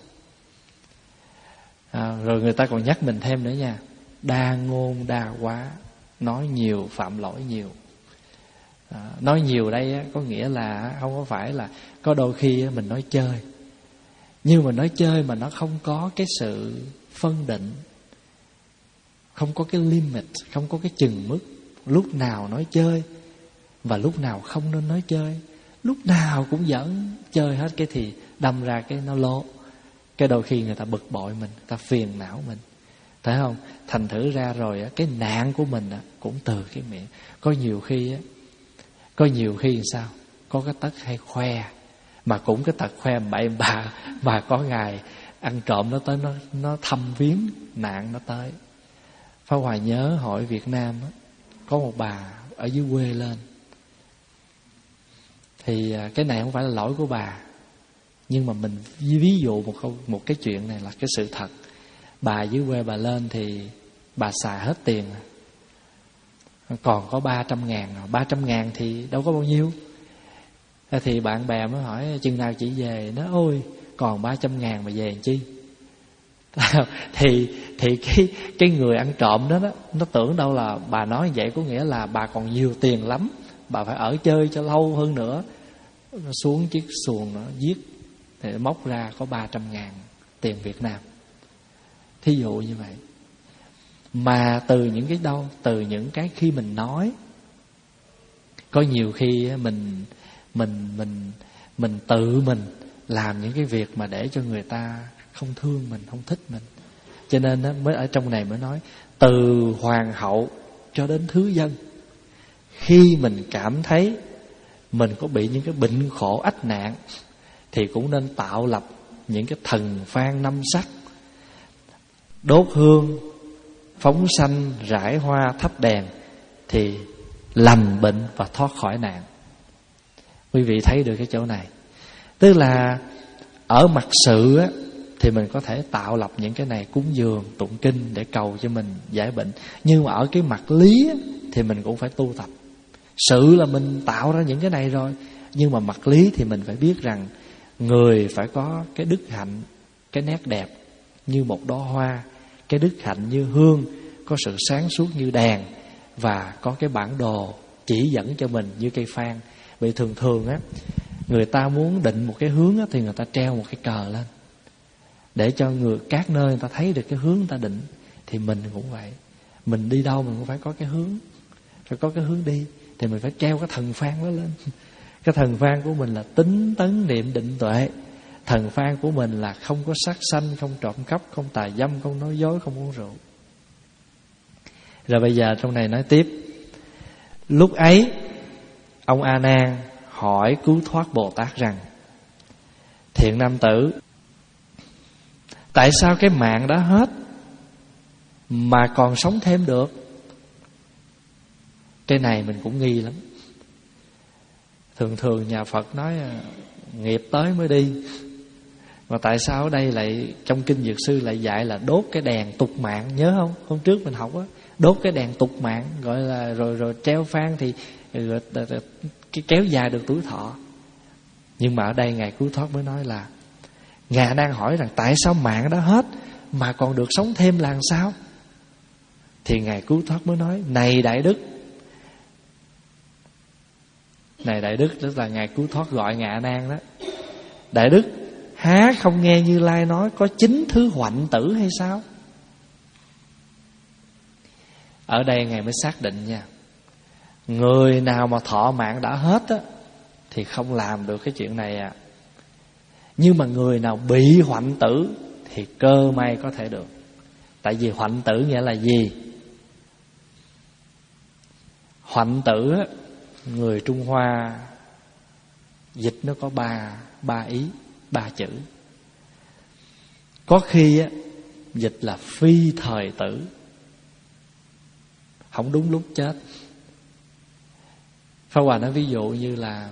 à, Rồi người ta còn nhắc mình thêm nữa nha, đa ngôn đa quá, nói nhiều phạm lỗi nhiều. à, Nói nhiều đây á, có nghĩa là không có phải là, có đôi khi á, mình nói chơi, nhưng mà nói chơi mà nó không có cái sự phân định, không có cái limit, không có cái chừng mức. Lúc nào nói chơi và lúc nào không nên nói chơi. Lúc nào cũng giỡn chơi hết, cái thì đâm ra cái nó lố. Cái đôi khi người ta bực bội mình, người ta phiền não mình, thấy không? Thành thử ra rồi á, cái nạn của mình á, cũng từ cái miệng. Có nhiều khi á, có nhiều khi sao? Có cái tật hay khoe, mà cũng cái tật khoe bậy bạ, mà có ngày ăn trộm nó tới, nó nó thăm viếng, nạn nó tới. Pháp Hòa nhớ hỏi Việt Nam á, có một bà ở dưới quê lên. Thì cái này không phải là lỗi của bà, nhưng mà mình ví dụ một câu, một cái chuyện này là cái sự thật. Bà dưới quê bà lên thì bà xài hết tiền, còn có ba trăm ngàn. Ba trăm ngàn thì đâu có bao nhiêu. Thì bạn bè mới hỏi chừng nào chị về. Nó ôi còn ba trăm ngàn mà về làm chi. Thì thì cái cái người ăn trộm đó, đó nó tưởng đâu là bà nói vậy có nghĩa là bà còn nhiều tiền lắm, bà phải ở chơi cho lâu hơn nữa. Nó xuống chiếc xuồng nó giết, thì móc ra có ba trăm ngàn tiền Việt Nam. Thí dụ như vậy. Mà từ những cái đâu? Từ những cái khi mình nói. Có nhiều khi mình Mình mình mình tự mình làm những cái việc mà để cho người ta không thương mình, không thích mình. Cho nên đó, mới ở trong này mới nói, từ hoàng hậu cho đến thứ dân, khi mình cảm thấy mình có bị những cái bệnh khổ ách nạn, thì cũng nên tạo lập những cái thần phan năm sắc, đốt hương, phóng sanh, rải hoa, thắp đèn, thì lành bệnh và thoát khỏi nạn. Quý vị thấy được cái chỗ này. Tức là ở mặt sự á, thì mình có thể tạo lập những cái này, cúng dường, tụng kinh để cầu cho mình giải bệnh. Nhưng mà ở cái mặt lý á, thì mình cũng phải tu tập. Sự là mình tạo ra những cái này rồi, nhưng mà mặt lý thì mình phải biết rằng người phải có cái đức hạnh, cái nét đẹp như một đóa hoa, cái đức hạnh như hương, có sự sáng suốt như đèn, và có cái bản đồ chỉ dẫn cho mình như cây phan. Vì thường thường á, người ta muốn định một cái hướng á, thì người ta treo một cái cờ lên để cho người các nơi người ta thấy được cái hướng người ta định. Thì mình cũng vậy, mình đi đâu mình cũng phải có cái hướng, phải có cái hướng đi, thì mình phải treo cái thần phan đó lên. Cái thần phan của mình là tính tấn niệm định tuệ. Thần phan của mình là không có sát sanh, không trộm cắp, không tà dâm, không nói dối, không uống rượu. Rồi bây giờ trong này nói tiếp. Lúc ấy ông A Nan hỏi cứu thoát Bồ Tát rằng: Thiện nam tử, tại sao cái mạng đã hết mà còn sống thêm được? Cái này mình cũng nghi lắm. Thường thường nhà Phật nói nghiệp tới mới đi, mà tại sao ở đây lại trong kinh Dược Sư lại dạy là đốt cái đèn tục mạng? Nhớ không? Hôm trước mình học á, đốt cái đèn tục mạng gọi là rồi rồi treo phan thì rồi, rồi, rồi, cái kéo dài được tuổi thọ. Nhưng mà ở đây Ngài Cứu Thoát mới nói là Ngài đang hỏi rằng tại sao mạng đã hết mà còn được sống thêm là sao? Thì Ngài Cứu Thoát mới nói: Này Đại Đức, Này Đại Đức, tức là Ngài Cứu Thoát gọi Ngài A Nan đó. Đại Đức, há không nghe Như Lai nói có chín thứ hoạnh tử hay sao? Ở đây Ngài mới xác định nha, người nào mà thọ mạng đã hết á thì không làm được cái chuyện này à. Nhưng mà người nào bị hoạnh tử thì cơ may có thể được. Tại vì hoạnh tử nghĩa là gì? Hoạnh tử á, người Trung Hoa dịch nó có ba ba ý, ba chữ. Có khi á, dịch là phi thời tử, không đúng lúc chết. Pháp Hòa nói ví dụ như là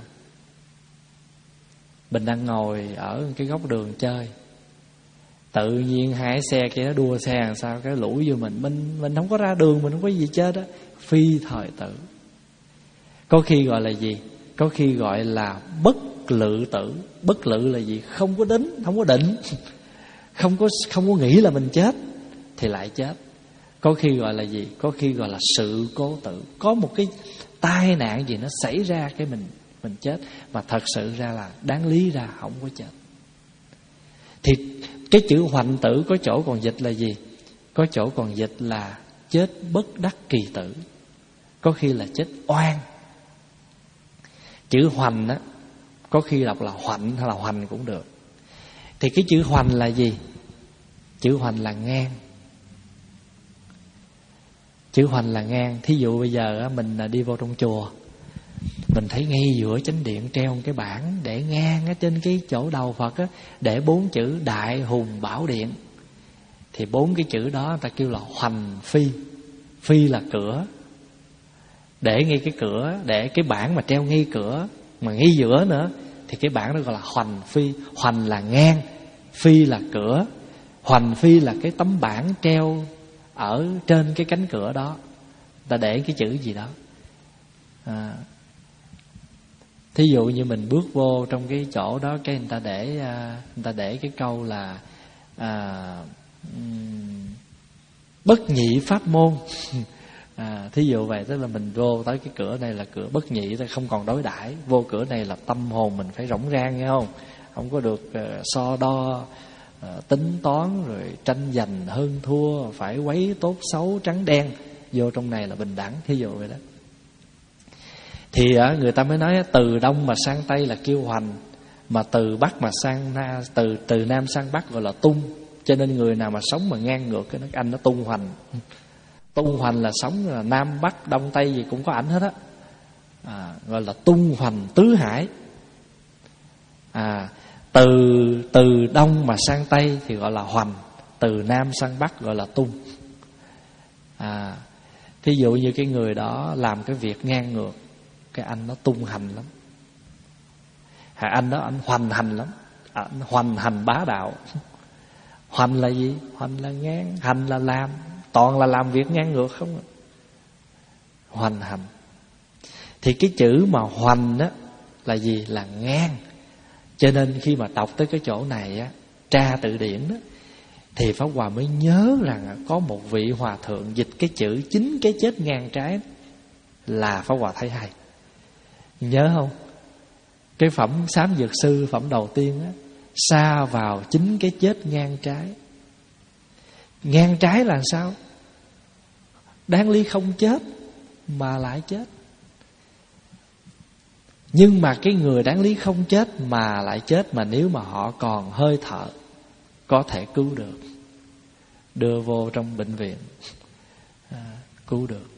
mình đang ngồi ở cái góc đường chơi, tự nhiên hai xe kia nó đua xe làm sao cái lũ vô mình, mình mình không có ra đường, mình không có gì chết đó, phi thời tử. Có khi gọi là gì? Có khi gọi là bất lự tử. Bất lự là gì? Không có đến, không có định, không có không có nghĩ là mình chết thì lại chết. Có khi gọi là gì? Có khi gọi là sự cố tử. Có một cái tai nạn gì nó xảy ra cái mình mình chết, mà thật sự ra là đáng lý ra không có chết. Thì cái chữ hoạnh tử có chỗ còn dịch là gì? Có chỗ còn dịch là chết bất đắc kỳ tử. Có khi là chết oan. Chữ hoành á, có khi đọc là hoạnh hay là hoành cũng được. Thì cái chữ hoành là gì? Chữ hoành là ngang. Chữ hoành là ngang. Thí dụ bây giờ á, mình đi vô trong chùa, mình thấy ngay giữa chánh điện treo một cái bảng để ngang ở trên cái chỗ đầu Phật á, để bốn chữ Đại Hùng Bảo Điện. Thì bốn cái chữ đó người ta kêu là hoành phi. Phi là cửa. Để ngay cái cửa, để cái bảng mà treo ngay cửa, mà ngay giữa nữa, thì cái bảng đó gọi là hoành phi. Hoành là ngang, phi là cửa. Hoành phi là cái tấm bảng treo ở trên cái cánh cửa đó, ta để cái chữ gì đó. à, Thí dụ như mình bước vô trong cái chỗ đó, cái người ta để người ta để cái câu là à, bất nhị pháp môn. À, thí dụ vậy, tức là mình vô tới cái cửa này là cửa bất nhị, không còn đối đãi. Vô cửa này là tâm hồn mình phải rỗng rang, nghe không? Không có được uh, so đo, uh, tính toán, rồi tranh giành hơn thua, phải quấy tốt xấu trắng đen. Vô trong này là bình đẳng, thí dụ vậy đó. Thì uh, người ta mới nói từ đông mà sang tây là kêu hoành, mà từ bắc mà sang na, từ từ nam sang bắc gọi là tung. Cho nên người nào mà sống mà ngang ngược cái anh nó tung hoành. Tung hoành là sống là nam bắc đông tây gì cũng có ảnh hết á, à, gọi là tung hoành tứ hải. À, từ từ đông mà sang tây thì gọi là hoành, từ nam sang bắc gọi là tung. À, thí dụ như cái người đó làm cái việc ngang ngược, cái anh nó tung hành lắm. À, anh đó anh hoành hành lắm, anh hoành hành bá đạo. Hoành là gì? Hoành là ngang, hành là làm, toàn là làm việc ngang ngược không. Hoành hành. Thì cái chữ mà hoành á là gì? Là ngang. Cho nên khi mà đọc tới cái chỗ này á, tra từ điển đó, thì Pháp Hòa mới nhớ rằng có một vị hòa thượng dịch cái chữ chính cái chết ngang trái là Pháp Hòa thấy hay. Nhớ không? Cái phẩm Sám Dược Sư, phẩm đầu tiên á, sa vào chính cái chết ngang trái. Ngang trái là sao? Đáng lý không chết mà lại chết. Nhưng mà cái người đáng lý không chết mà lại chết, mà nếu mà họ còn hơi thở có thể cứu được, đưa vô trong bệnh viện, à, cứu được.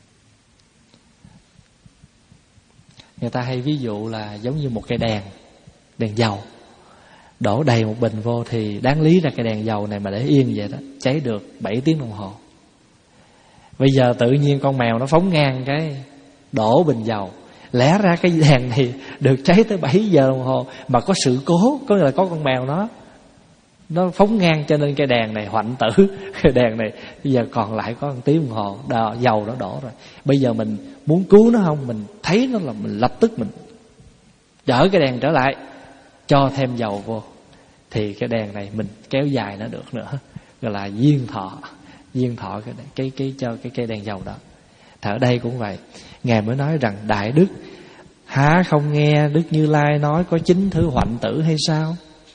Người ta hay ví dụ là giống như một cây đèn, đèn dầu, đổ đầy một bình vô thì đáng lý là cái đèn dầu này mà để yên vậy đó, cháy được bảy tiếng đồng hồ. Bây giờ tự nhiên con mèo nó phóng ngang cái đổ bình dầu. Lẽ ra cái đèn này được cháy tới bảy giờ đồng hồ, mà có sự cố, có nghĩa là có con mèo nó nó phóng ngang, cho nên cái đèn này hoạnh tử. Cái đèn này bây giờ còn lại có một tiếng đồng hồ, đò, dầu nó đổ rồi. Bây giờ mình muốn cứu nó không, mình thấy nó là mình lập tức mình chở cái đèn trở lại, cho thêm dầu vô, thì cái đèn này mình kéo dài nó được nữa, gọi là duyên thọ, duyên thọ cái cái cái cho cái cây đèn dầu đó. Thì ở đây cũng vậy, Ngài mới nói rằng đại đức há không nghe Đức Như Lai nói có chín thứ hoạnh tử hay sao?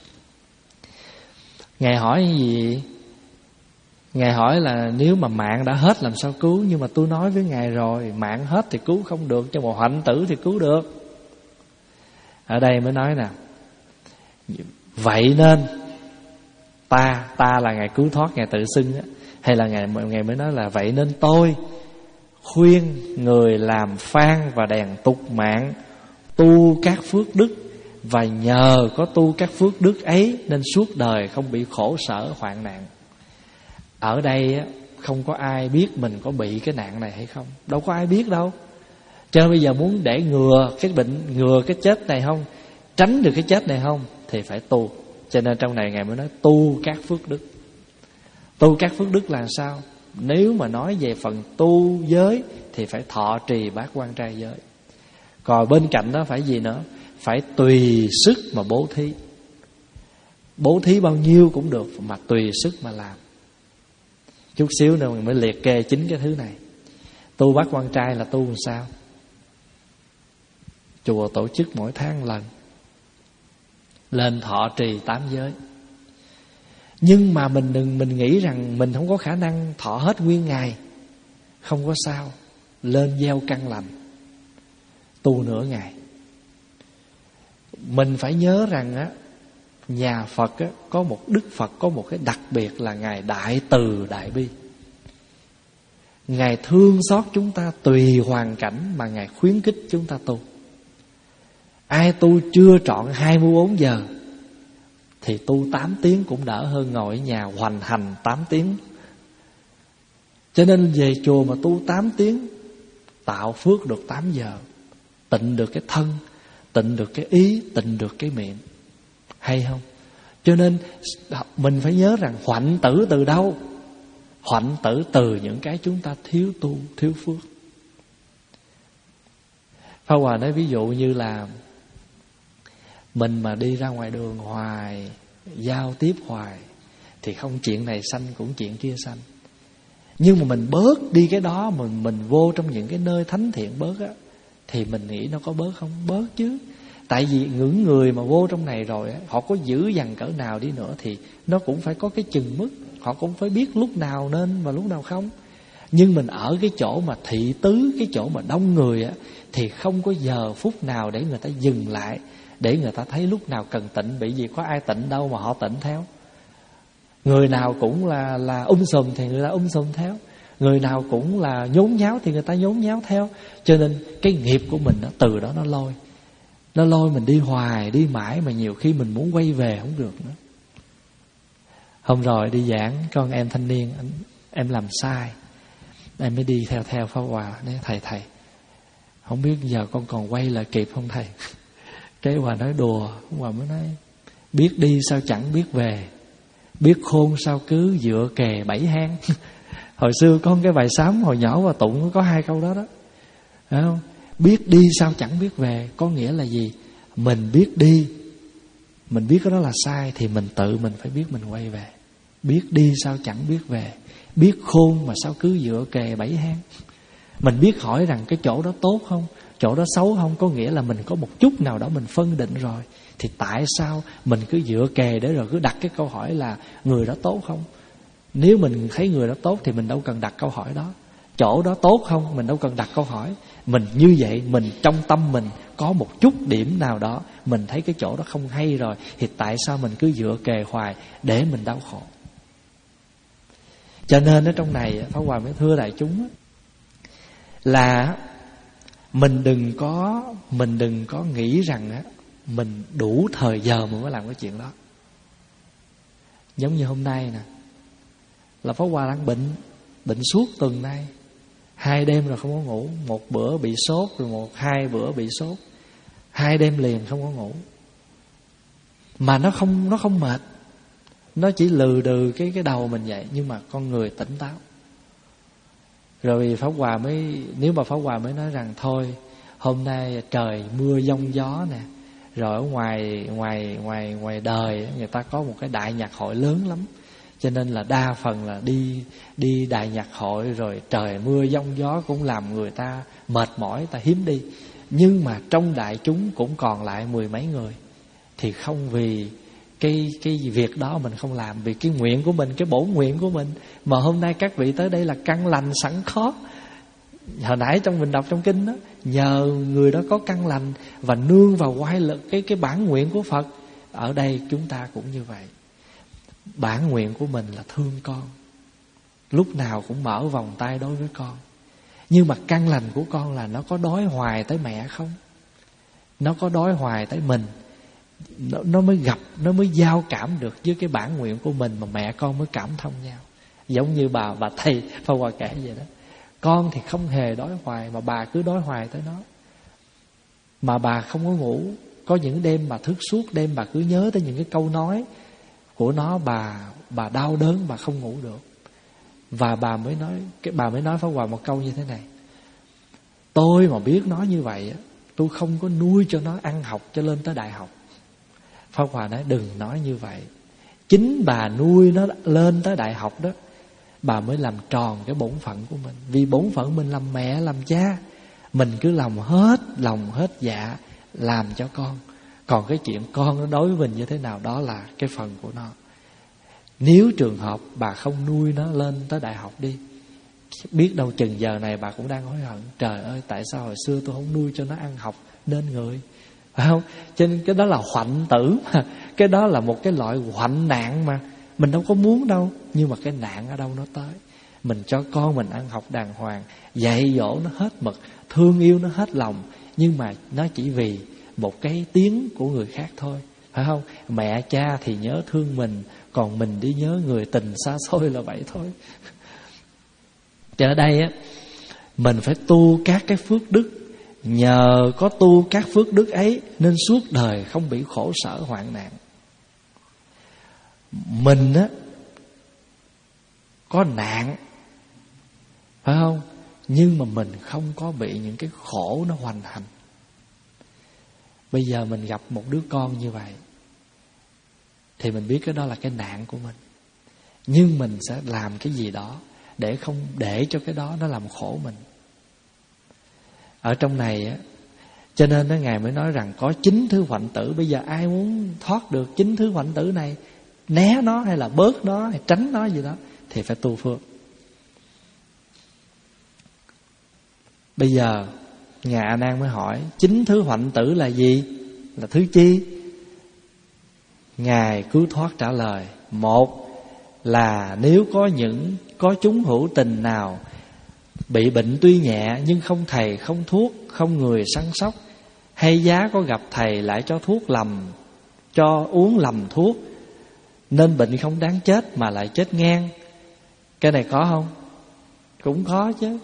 Ngài hỏi gì? Ngài hỏi là nếu mà mạng đã hết làm sao cứu? Nhưng mà tôi nói với Ngài rồi, mạng hết thì cứu không được, nhưng mà hoạnh tử thì cứu được. Ở đây mới nói nè, vậy nên ta, ta là Ngài cứu thoát, Ngài tự xưng á, hay là Ngài, Ngài mới nói là vậy nên tôi khuyên người làm phan và đèn tục mạng tu các phước đức, và nhờ có tu các phước đức ấy nên suốt đời không bị khổ sở hoạn nạn. Ở đây á, không có ai biết mình có bị cái nạn này hay không, đâu có ai biết đâu. Cho nên bây giờ muốn để ngừa cái bệnh, ngừa cái chết này không, tránh được cái chết này không, thì phải tu. Cho nên trong này Ngài mới nói tu các phước đức. Tu các phước đức là sao? Nếu mà nói về phần tu giới thì phải thọ trì bát quan trai giới. Còn bên cạnh đó phải gì nữa? Phải tùy sức mà bố thí. Bố thí bao nhiêu cũng được, mà tùy sức mà làm. Chút xíu nữa mình mới liệt kê chính cái thứ này. Tu bát quan trai là tu làm sao? Chùa tổ chức mỗi tháng lần, lên thọ trì tám giới. Nhưng mà mình đừng mình nghĩ rằng mình không có khả năng thọ hết nguyên ngày. Không có sao, lên gieo căn lành, tu nửa ngày. Mình phải nhớ rằng á, nhà Phật á, có một Đức Phật có một cái đặc biệt là Ngài đại từ đại bi. Ngài thương xót chúng ta tùy hoàn cảnh mà Ngài khuyến khích chúng ta tu. Ai tu chưa trọn hai mươi bốn giờ thì tu tám tiếng cũng đỡ hơn ngồi ở nhà hoành hành tám tiếng. Cho nên về chùa mà tu tám tiếng, tạo phước được tám giờ, tịnh được cái thân, tịnh được cái ý, tịnh được cái miệng. Hay không? Cho nên mình phải nhớ rằng hoạnh tử từ đâu? Hoạnh tử từ những cái chúng ta thiếu tu, thiếu phước. Pháp Hòa nói ví dụ như là mình mà đi ra ngoài đường hoài, giao tiếp hoài, thì không chuyện này sanh cũng chuyện kia sanh. Nhưng mà mình bớt đi cái đó, mình mình vô trong những cái nơi thánh thiện bớt á, thì mình nghĩ nó có bớt không? Bớt chứ. Tại vì những người mà vô trong này rồi á, họ có dữ dằn cỡ nào đi nữa thì nó cũng phải có cái chừng mức. Họ cũng phải biết lúc nào nên và lúc nào không. Nhưng mình ở cái chỗ mà thị tứ, cái chỗ mà đông người á, thì không có giờ phút nào để người ta dừng lại, để người ta thấy lúc nào cần tịnh. Bởi vì có ai tịnh đâu mà họ tịnh theo. Người nào cũng là là um sùm thì người ta um sùm theo. Người nào cũng là nhốn nháo thì người ta nhốn nháo theo. Cho nên cái nghiệp của mình đó, từ đó nó lôi Nó lôi mình đi hoài, đi mãi, mà nhiều khi mình muốn quay về không được nữa. Hôm rồi đi giảng, con em thanh niên, em làm sai, em mới đi theo theo Pháp Hòa. Nói thầy thầy, không biết giờ con còn quay lại kịp không thầy? Cái Hòa nói đùa. Hòa mới nói biết đi sao chẳng biết về, biết khôn sao cứ dựa kề bảy hang. Hồi xưa có cái bài sám hồi nhỏ và tụng có hai câu đó đó, phải không? Biết đi sao chẳng biết về, có nghĩa là gì? Mình biết đi, mình biết cái đó là sai, thì mình tự mình phải biết mình quay về. Biết đi sao chẳng biết về, biết khôn mà sao cứ dựa kề bảy hang. Mình biết hỏi rằng cái chỗ đó tốt không, chỗ đó xấu không, có nghĩa là mình có một chút nào đó mình phân định rồi. Thì tại sao mình cứ dựa kề để rồi cứ đặt cái câu hỏi là người đó tốt không? Nếu mình thấy người đó tốt thì mình đâu cần đặt câu hỏi đó. Chỗ đó tốt không, mình đâu cần đặt câu hỏi. Mình như vậy, mình trong tâm mình có một chút điểm nào đó mình thấy cái chỗ đó không hay rồi, thì tại sao mình cứ dựa kề hoài để mình đau khổ? Cho nên ở trong này Pháp Hòa mới thưa đại chúng là mình đừng có mình đừng có nghĩ rằng mình đủ thời giờ mình mới làm cái chuyện đó. Giống như hôm nay nè, là Pháp Hòa đang bệnh, bệnh suốt tuần nay, Hai đêm rồi không có ngủ. Một bữa bị sốt, rồi một hai bữa bị sốt, hai đêm liền không có ngủ. Mà nó không nó không mệt, nó chỉ lừ đừ cái cái đầu mình vậy, nhưng mà con người tỉnh táo. Rồi Pháp Hòa mới, nếu mà Pháp Hòa mới nói rằng thôi hôm nay trời mưa giông gió nè, rồi ở ngoài ngoài ngoài ngoài đời người ta có một cái đại nhạc hội lớn lắm, cho nên là đa phần là đi đi đại nhạc hội, rồi trời mưa giông gió cũng làm người ta mệt mỏi, ta hiếm đi. Nhưng mà trong đại chúng cũng còn lại mười mấy người, thì không vì cái cái việc đó mình không làm, vì cái nguyện của mình, cái bổn nguyện của mình. Mà hôm nay các vị tới đây là căn lành sẵn có. Hồi nãy trong mình đọc trong kinh đó, nhờ người đó có căn lành và nương vào quay lực cái cái bản nguyện của Phật. Ở đây chúng ta cũng như vậy. Bản nguyện của mình là thương con, lúc nào cũng mở vòng tay đối với con. Nhưng mà căn lành của con là nó có đói hoài tới mẹ không? Nó có đói hoài tới mình, nó, nó mới gặp, nó mới giao cảm được với cái bản nguyện của mình, mà mẹ con mới cảm thông nhau. Giống như bà bà thầy Pháp Hòa kể vậy đó. Con thì không hề đói hoài, mà bà cứ đói hoài tới nó. Mà bà không có ngủ. Có những đêm bà thức suốt đêm, bà cứ nhớ tới những cái câu nói của nó, bà bà đau đớn, bà không ngủ được. Và bà mới nói, cái bà mới nói Pháp Hòa một câu như thế này: tôi mà biết nó như vậy, tôi không có nuôi cho nó ăn học cho lên tới đại học. Pháp Hòa nói đừng nói như vậy. Chính bà nuôi nó lên tới đại học đó, bà mới làm tròn cái bổn phận của mình. Vì bổn phận mình làm mẹ, làm cha, mình cứ lòng hết lòng hết dạ làm cho con. Còn cái chuyện con nó đối với mình như thế nào, đó là cái phần của nó. Nếu trường hợp bà không nuôi nó lên tới đại học đi, biết đâu chừng giờ này bà cũng đang hối hận: trời ơi, tại sao hồi xưa tôi không nuôi cho nó ăn học nên người, phải không? Cho nên cái đó là hoạnh tử mà. Cái đó là một cái loại hoạnh nạn mà mình đâu có muốn đâu. Nhưng mà cái nạn ở đâu nó tới. Mình cho con mình ăn học đàng hoàng, dạy dỗ nó hết mực, thương yêu nó hết lòng, nhưng mà nó chỉ vì một cái tiếng của người khác thôi, phải không? Mẹ cha thì nhớ thương mình, còn mình đi nhớ người tình xa xôi là vậy thôi. Cho ở đây á, mình phải tu các cái phước đức. Nhờ có tu các phước đức ấy nên suốt đời không bị khổ sở hoạn nạn. Mình á có nạn, phải không? Nhưng mà mình không có bị những cái khổ nó hoành hành. Bây giờ mình gặp một đứa con như vậy thì mình biết cái đó là cái nạn của mình. Nhưng mình sẽ làm cái gì đó để không để cho cái đó nó làm khổ mình. Ở trong này á, cho nên đó Ngài mới nói rằng có chín thứ hoạnh tử. Bây giờ ai muốn thoát được chín thứ hoạnh tử này, né nó hay là bớt nó hay tránh nó gì đó, thì phải tu phước. Bây giờ Ngài A Nan mới hỏi chín thứ hoạnh tử là gì, là thứ chi? Ngài Cứu Thoát trả lời: một là nếu có những có chúng hữu tình nào bị bệnh tuy nhẹ nhưng không thầy không thuốc, không người săn sóc, hay giá có gặp thầy lại cho thuốc lầm, cho uống lầm thuốc, nên bệnh không đáng chết mà lại chết ngang. Cái này có không? Cũng có chứ.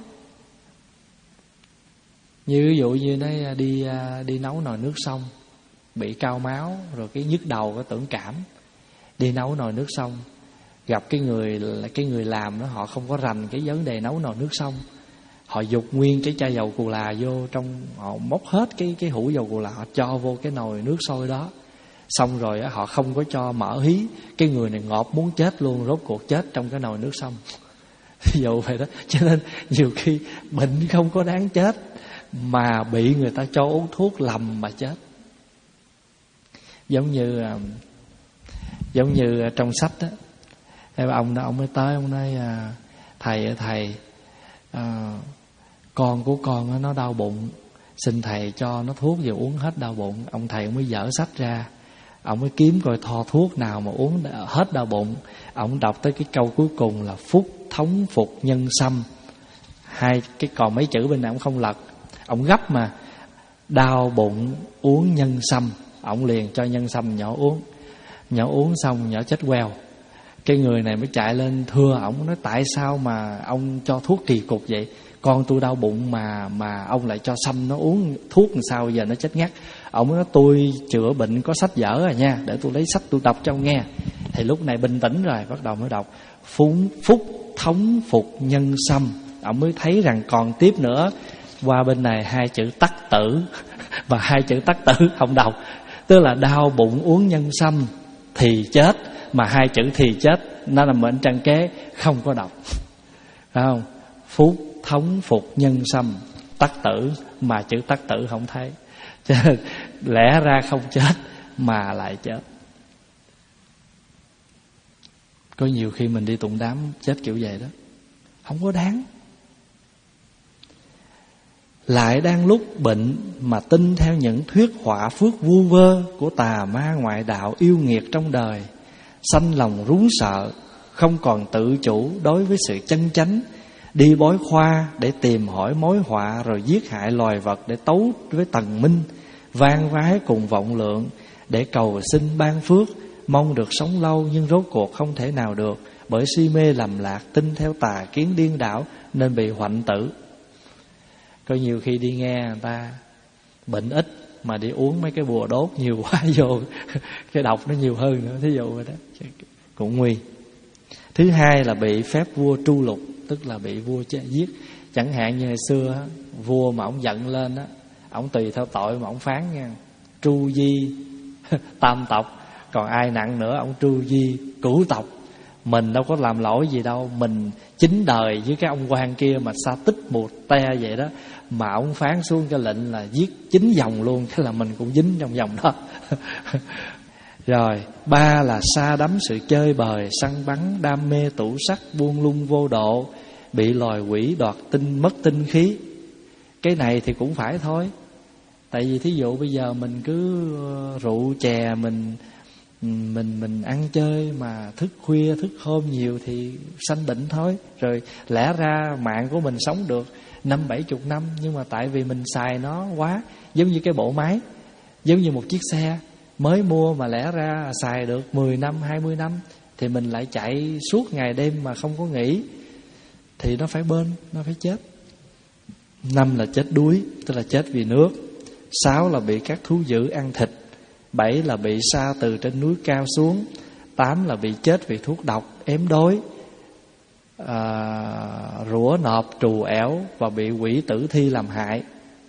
Như ví dụ như nó đi đi nấu nồi nước xong, bị cao máu, rồi cái nhức đầu, cái tưởng cảm, đi nấu nồi nước xong, gặp cái người cái người làm đó, họ không có rành cái vấn đề nấu nồi nước xong, họ dục nguyên cái chai dầu cù là vô trong, họ móc hết cái cái hũ dầu cù là, họ cho vô cái nồi nước sôi đó, xong rồi đó, họ không có cho mở hí, cái người này ngộp muốn chết luôn, rốt cuộc chết trong cái nồi nước xong. Ví dụ vậy đó. Cho nên nhiều khi bệnh không có đáng chết mà bị người ta cho uống thuốc lầm mà chết. Giống như giống như trong sách đó, ông đó ông mới tới, ông nói: thầy ơi thầy, à, con của con nó đau bụng, xin thầy cho nó thuốc vừa uống hết đau bụng. Ông thầy ông mới dở sách ra, ông mới kiếm coi thò thuốc nào mà uống hết đau bụng. Ông đọc tới cái câu cuối cùng là phúc thống phục nhân sâm. Hai cái còn mấy chữ bên này ông không lật, ông gấp mà: đau bụng uống nhân sâm. Ông liền cho nhân sâm nhỏ uống. Nhỏ uống xong nhỏ chết queo. Cái người này mới chạy lên thưa ổng, nói: tại sao mà ông cho thuốc kỳ cục vậy? con tôi đau bụng mà mà ông lại cho Sanh nó uống thuốc làm sao giờ nó chết ngắt. Ông nói tôi chữa bệnh có sách vở rồi nha, để tôi lấy sách tôi đọc cho ông nghe. Thì lúc này bình tĩnh rồi, bắt đầu mới đọc phúc, phúc thống phục nhân sâm. Ông mới thấy rằng còn tiếp nữa. Qua bên này hai chữ tắc tử và hai chữ tắc tử không đọc, tức là đau bụng uống nhân sâm thì chết, mà hai chữ thì chết nó là mệnh trăng kế, không có đọc. Phải không? Phúc thống phục nhân sâm tắc tử, mà chữ tắc tử không thấy. Cho nên lẽ ra không chết mà lại chết. Có nhiều khi mình đi tụng đám chết kiểu vậy đó, không có đáng. Lại đang lúc bệnh mà tin theo những thuyết họa phước vu vơ của tà ma ngoại đạo yêu nghiệt trong đời, sanh lòng rún sợ, không còn tự chủ đối với sự chân chánh, đi bói khoa để tìm hỏi mối họa, rồi giết hại loài vật để tấu với tần minh, van vái cùng vọng lượng để cầu xin ban phước, mong được sống lâu, nhưng rốt cuộc không thể nào được, bởi si mê lầm lạc, tin theo tà kiến điên đảo nên bị hoạnh tử. Có nhiều khi đi nghe người ta bệnh ít mà đi uống mấy cái bùa đốt nhiều quá vô cái độc nó nhiều hơn nữa, thí dụ vậy đó, cũng nguy. Thứ hai là bị phép vua tru lục, tức là bị vua giết. Chẳng hạn như ngày xưa vua mà ông giận lên á, ông tùy theo tội mà ông phán nha, tru di tam tộc, còn ai nặng nữa ông tru di cửu tộc. Mình đâu có làm lỗi gì đâu, mình chính đời với cái ông quan kia mà sa tích một te vậy đó, mà ông phán xuống cái lệnh là giết chín dòng luôn, cái là mình cũng dính trong dòng đó. Rồi ba là sa đắm sự chơi bời, săn bắn, đam mê tủ sắc, buông lung vô độ, bị loài quỷ đoạt tinh, mất tinh khí. Cái này thì cũng phải thôi. Tại vì thí dụ bây giờ mình cứ rượu chè, mình Mình mình ăn chơi mà thức khuya thức hôm nhiều thì sanh bệnh thôi. Rồi lẽ ra mạng của mình sống được năm bảy chục năm, nhưng mà tại vì mình xài nó quá, giống như cái bộ máy, giống như một chiếc xe mới mua mà lẽ ra xài được mười năm, hai mươi năm, thì mình lại chạy suốt ngày đêm mà không có nghỉ, thì nó phải bên, nó phải chết. Năm là chết đuối, tức là chết vì nước. Sáu là bị các thú dữ ăn thịt. Bảy là bị sa từ trên núi cao xuống. Tám là bị chết vì thuốc độc, ém đói, à, rủa nộp, trù ẻo và bị quỷ tử thi làm hại.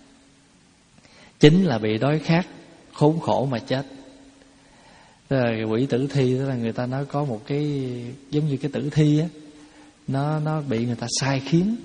Chín là bị đói khát, khốn khổ mà chết. Tức là quỷ tử thi, tức là người ta nói có một cái giống như cái tử thi á, nó nó bị người ta sai khiến,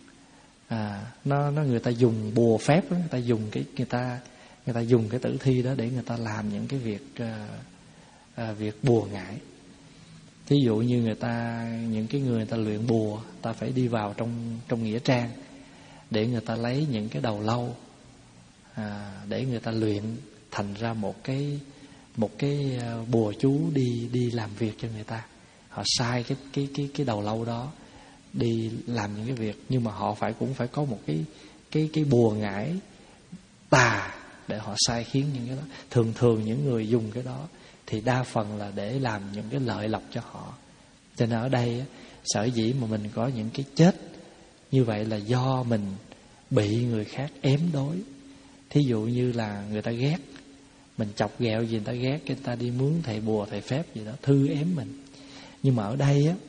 à, nó nó người ta dùng bùa phép đó, người ta dùng cái người ta người ta dùng cái tử thi đó để người ta làm những cái việc à, à, việc bùa ngải. Thí dụ như người ta những cái người người ta luyện bùa, ta phải đi vào trong trong nghĩa trang để người ta lấy những cái đầu lâu, à, để người ta luyện thành ra một cái một cái bùa chú đi đi làm việc cho người ta. Họ sai cái cái cái cái đầu lâu đó đi làm những cái việc, nhưng mà họ phải cũng phải có một cái cái cái bùa ngải tà để họ sai khiến những cái đó. Thường thường những người dùng cái đó thì đa phần là để làm những cái lợi lộc cho họ. Cho nên ở đây sở dĩ mà mình có những cái chết như vậy là do mình bị người khác ém đối. Thí dụ như là người ta ghét, mình chọc ghẹo gì người ta ghét, người ta đi mướn thầy bùa thầy phép gì đó thư ém mình. Nhưng mà ở đây á,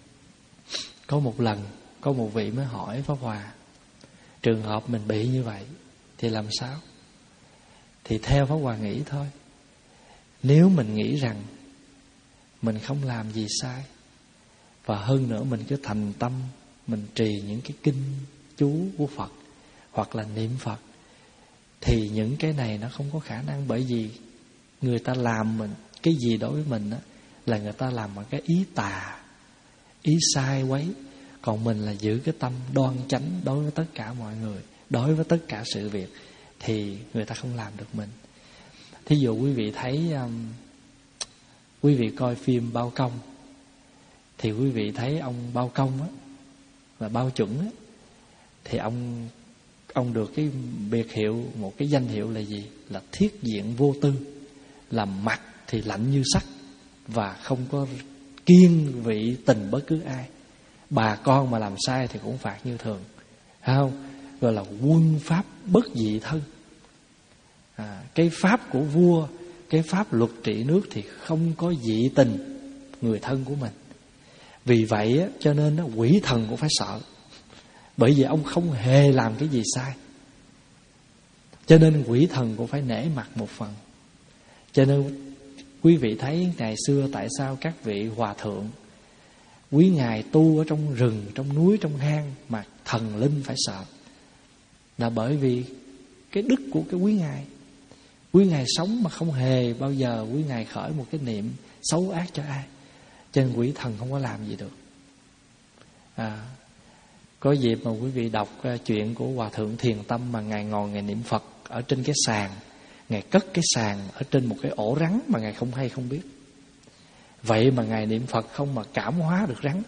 có một lần có một vị mới hỏi Pháp Hòa, trường hợp mình bị như vậy thì làm sao? Thì theo Pháp Hòa nghĩ thôi, nếu mình nghĩ rằng mình không làm gì sai, và hơn nữa mình cứ thành tâm mình trì những cái kinh chú của Phật hoặc là niệm Phật, thì những cái này nó không có khả năng. Bởi vì người ta làm mình cái gì đối với mình á, là người ta làm bằng cái ý tà, ý sai quấy. Còn mình là giữ cái tâm đoan chánh đối với tất cả mọi người, đối với tất cả sự việc, thì người ta không làm được mình. Thí dụ quý vị thấy um, quý vị coi phim Bao Công, thì quý vị thấy ông Bao Công á, là Bao Chuẩn á, thì ông ông được cái biệt hiệu, một cái danh hiệu là gì? Là thiết diện vô tư, là mặt thì lạnh như sắt và không có kiêng vị tình bất cứ ai. Bà con mà làm sai thì cũng phạt như thường. không? Gọi là quân pháp bất dị thân. à, Cái pháp của vua, cái pháp luật trị nước thì không có dị tình người thân của mình. Vì vậy á, cho nên á, quỷ thần cũng phải sợ. Bởi vì ông không hề làm cái gì sai, cho nên quỷ thần cũng phải nể mặt một phần. Cho nên quý vị thấy ngày xưa tại sao các vị hòa thượng, quý ngài tu ở trong rừng, trong núi, trong hang mà thần linh phải sợ, là bởi vì cái đức của cái quý ngài. Quý ngài sống mà không hề bao giờ quý ngài khởi một cái niệm xấu ác cho ai, cho nên quỷ thần không có làm gì được. à, Có dịp mà quý vị đọc chuyện của Hòa Thượng Thiền Tâm mà ngài ngồi ngài niệm Phật ở trên cái sàn, ngài cất cái sàn ở trên một cái ổ rắn mà ngài không hay không biết. Vậy mà ngài niệm Phật không mà cảm hóa được rắn.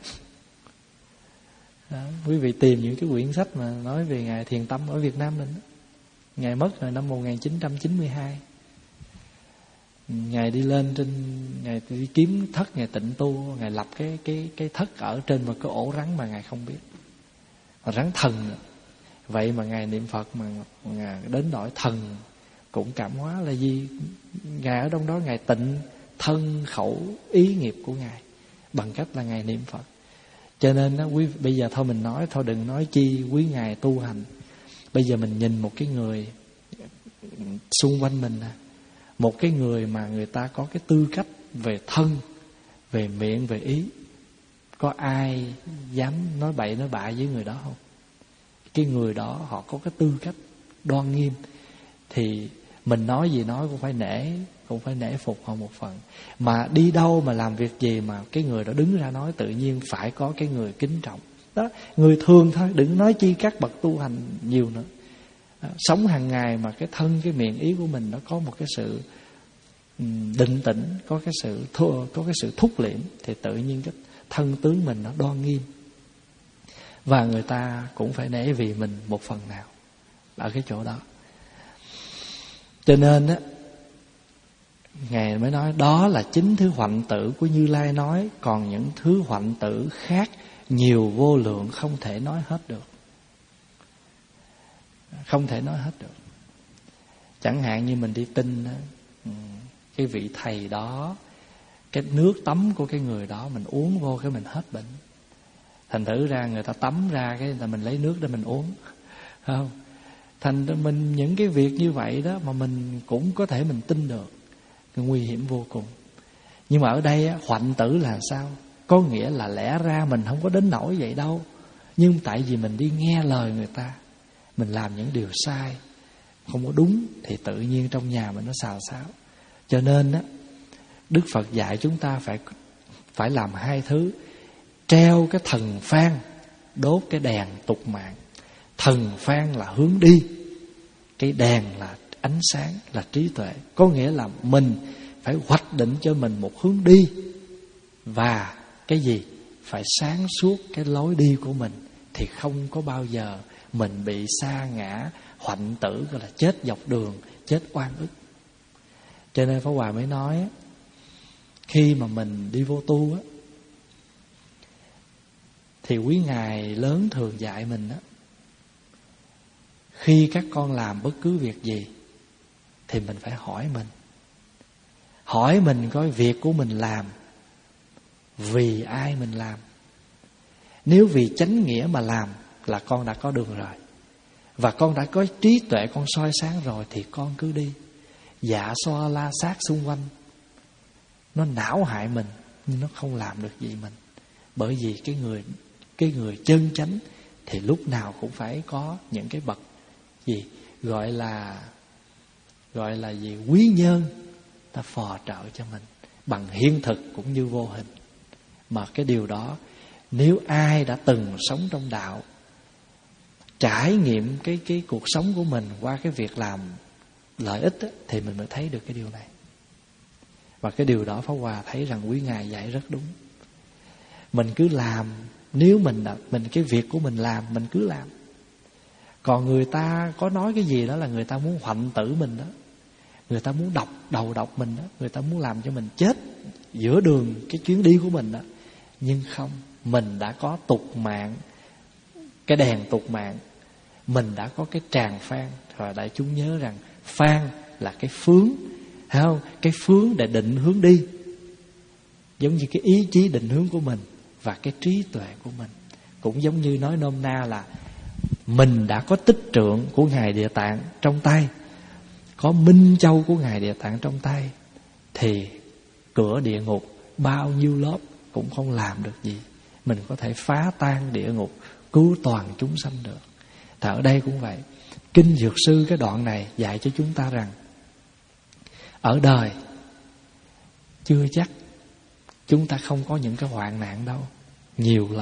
Đó, quý vị tìm những cái quyển sách mà nói về ngài Thiền Tâm ở Việt Nam mình. Ngài mất rồi năm một nghìn chín trăm chín mươi hai. Ngài đi lên trên, ngài đi kiếm thất, ngài tịnh tu, ngài lập cái cái cái thất ở trên một cái ổ rắn mà ngài không biết, mà rắn thần. Vậy mà ngài niệm Phật mà ngài đến nỗi thần cũng cảm hóa là gì? Ngài ở trong đó ngài tịnh thân khẩu ý nghiệp của ngài bằng cách là ngài niệm Phật. Cho nên đó, quý bây giờ thôi mình nói thôi, đừng nói chi quý ngài tu hành. Bây giờ mình nhìn một cái người xung quanh mình, một cái người mà người ta có cái tư cách về thân, về miệng, về ý, có ai dám nói bậy nói bạ với người đó không? Cái người đó họ có cái tư cách đoan nghiêm, thì mình nói gì nói cũng phải nể, cũng phải nể phục họ một phần. Mà đi đâu mà làm việc gì mà cái người đó đứng ra nói, tự nhiên phải có cái người kính trọng. Đó, người thường thôi, đừng nói chi các bậc tu hành nhiều nữa. Đó, sống hàng ngày mà cái thân, cái miệng, ý của mình nó có một cái sự định tĩnh, có cái sự thua, có cái sự thúc liễm, thì tự nhiên cái thân tướng mình nó đoan nghiêm, và người ta cũng phải nể vì mình một phần nào ở cái chỗ đó. Cho nên á, Ngài mới nói đó là chính thứ hoạnh tử của Như Lai nói, còn những thứ hoạnh tử khác nhiều vô lượng, không thể nói hết được. Không thể nói hết được. Chẳng hạn như mình đi tinh á, cái vị thầy đó, cái nước tắm của cái người đó mình uống vô cái mình hết bệnh. Thành thử ra người ta tắm ra cái là mình lấy nước để mình uống, không? Thành ra mình những cái việc như vậy đó mà mình cũng có thể mình tin được, nguy hiểm vô cùng. Nhưng mà ở đây á, hoạnh tử là sao? Có nghĩa là lẽ ra mình không có đến nỗi vậy đâu, nhưng tại vì mình đi nghe lời người ta, mình làm những điều sai, không có đúng, thì tự nhiên trong nhà mình nó xào xáo. Cho nên á, Đức Phật dạy chúng ta phải phải làm hai thứ: treo cái thần phan, đốt cái đèn tục mạng. Thần phan là hướng đi, cái đèn là ánh sáng, là trí tuệ. Có nghĩa là mình phải hoạch định cho mình một hướng đi, và cái gì? Phải sáng suốt cái lối đi của mình, thì không có bao giờ mình bị sa ngã hoạnh tử, gọi là chết dọc đường, chết oan ức. Cho nên Pháp Hòa mới nói, khi mà mình đi vô tu á, thì quý ngài lớn thường dạy mình á, khi các con làm bất cứ việc gì thì mình phải hỏi mình. Hỏi mình coi việc của mình làm vì ai mình làm. Nếu vì chánh nghĩa mà làm là con đã có đường rồi, và con đã có trí tuệ, con soi sáng rồi, thì con cứ đi. Dạ xoa la sát xung quanh nó não hại mình, nhưng nó không làm được gì mình. Bởi vì cái người Cái người chân chánh thì lúc nào cũng phải có những cái bậc gì gọi là Gọi là gì quý nhân, ta phò trợ cho mình bằng hiện thực cũng như vô hình. Mà cái điều đó, nếu ai đã từng sống trong đạo, trải nghiệm cái cái cuộc sống của mình qua cái việc làm lợi ích á, thì mình mới thấy được cái điều này. Và cái điều đó Pháp Hòa thấy rằng quý ngài dạy rất đúng. Mình cứ làm, nếu mình đã, mình cái việc của mình làm, mình cứ làm. Còn người ta có nói cái gì đó là người ta muốn hoạnh tử mình đó, người ta muốn độc đầu độc mình đó, người ta muốn làm cho mình chết giữa đường cái chuyến đi của mình đó. Nhưng không, mình đã có tục mạng, cái đèn tục mạng, mình đã có cái tràng phan. Và đại chúng nhớ rằng phan là cái phướng, thấy không? Cái phướng để định hướng đi, giống như cái ý chí định hướng của mình và cái trí tuệ của mình. Cũng giống như nói nôm na là mình đã có tích trượng của Ngài Địa Tạng trong tay, có minh châu của Ngài Địa Tạng trong tay, thì cửa địa ngục bao nhiêu lớp cũng không làm được gì. Mình có thể phá tan địa ngục, cứu toàn chúng sanh được. Thì ở đây cũng vậy. Kinh Dược Sư cái đoạn này dạy cho chúng ta rằng ở đời chưa chắc chúng ta không có những cái hoạn nạn đâu. Nhiều lắm.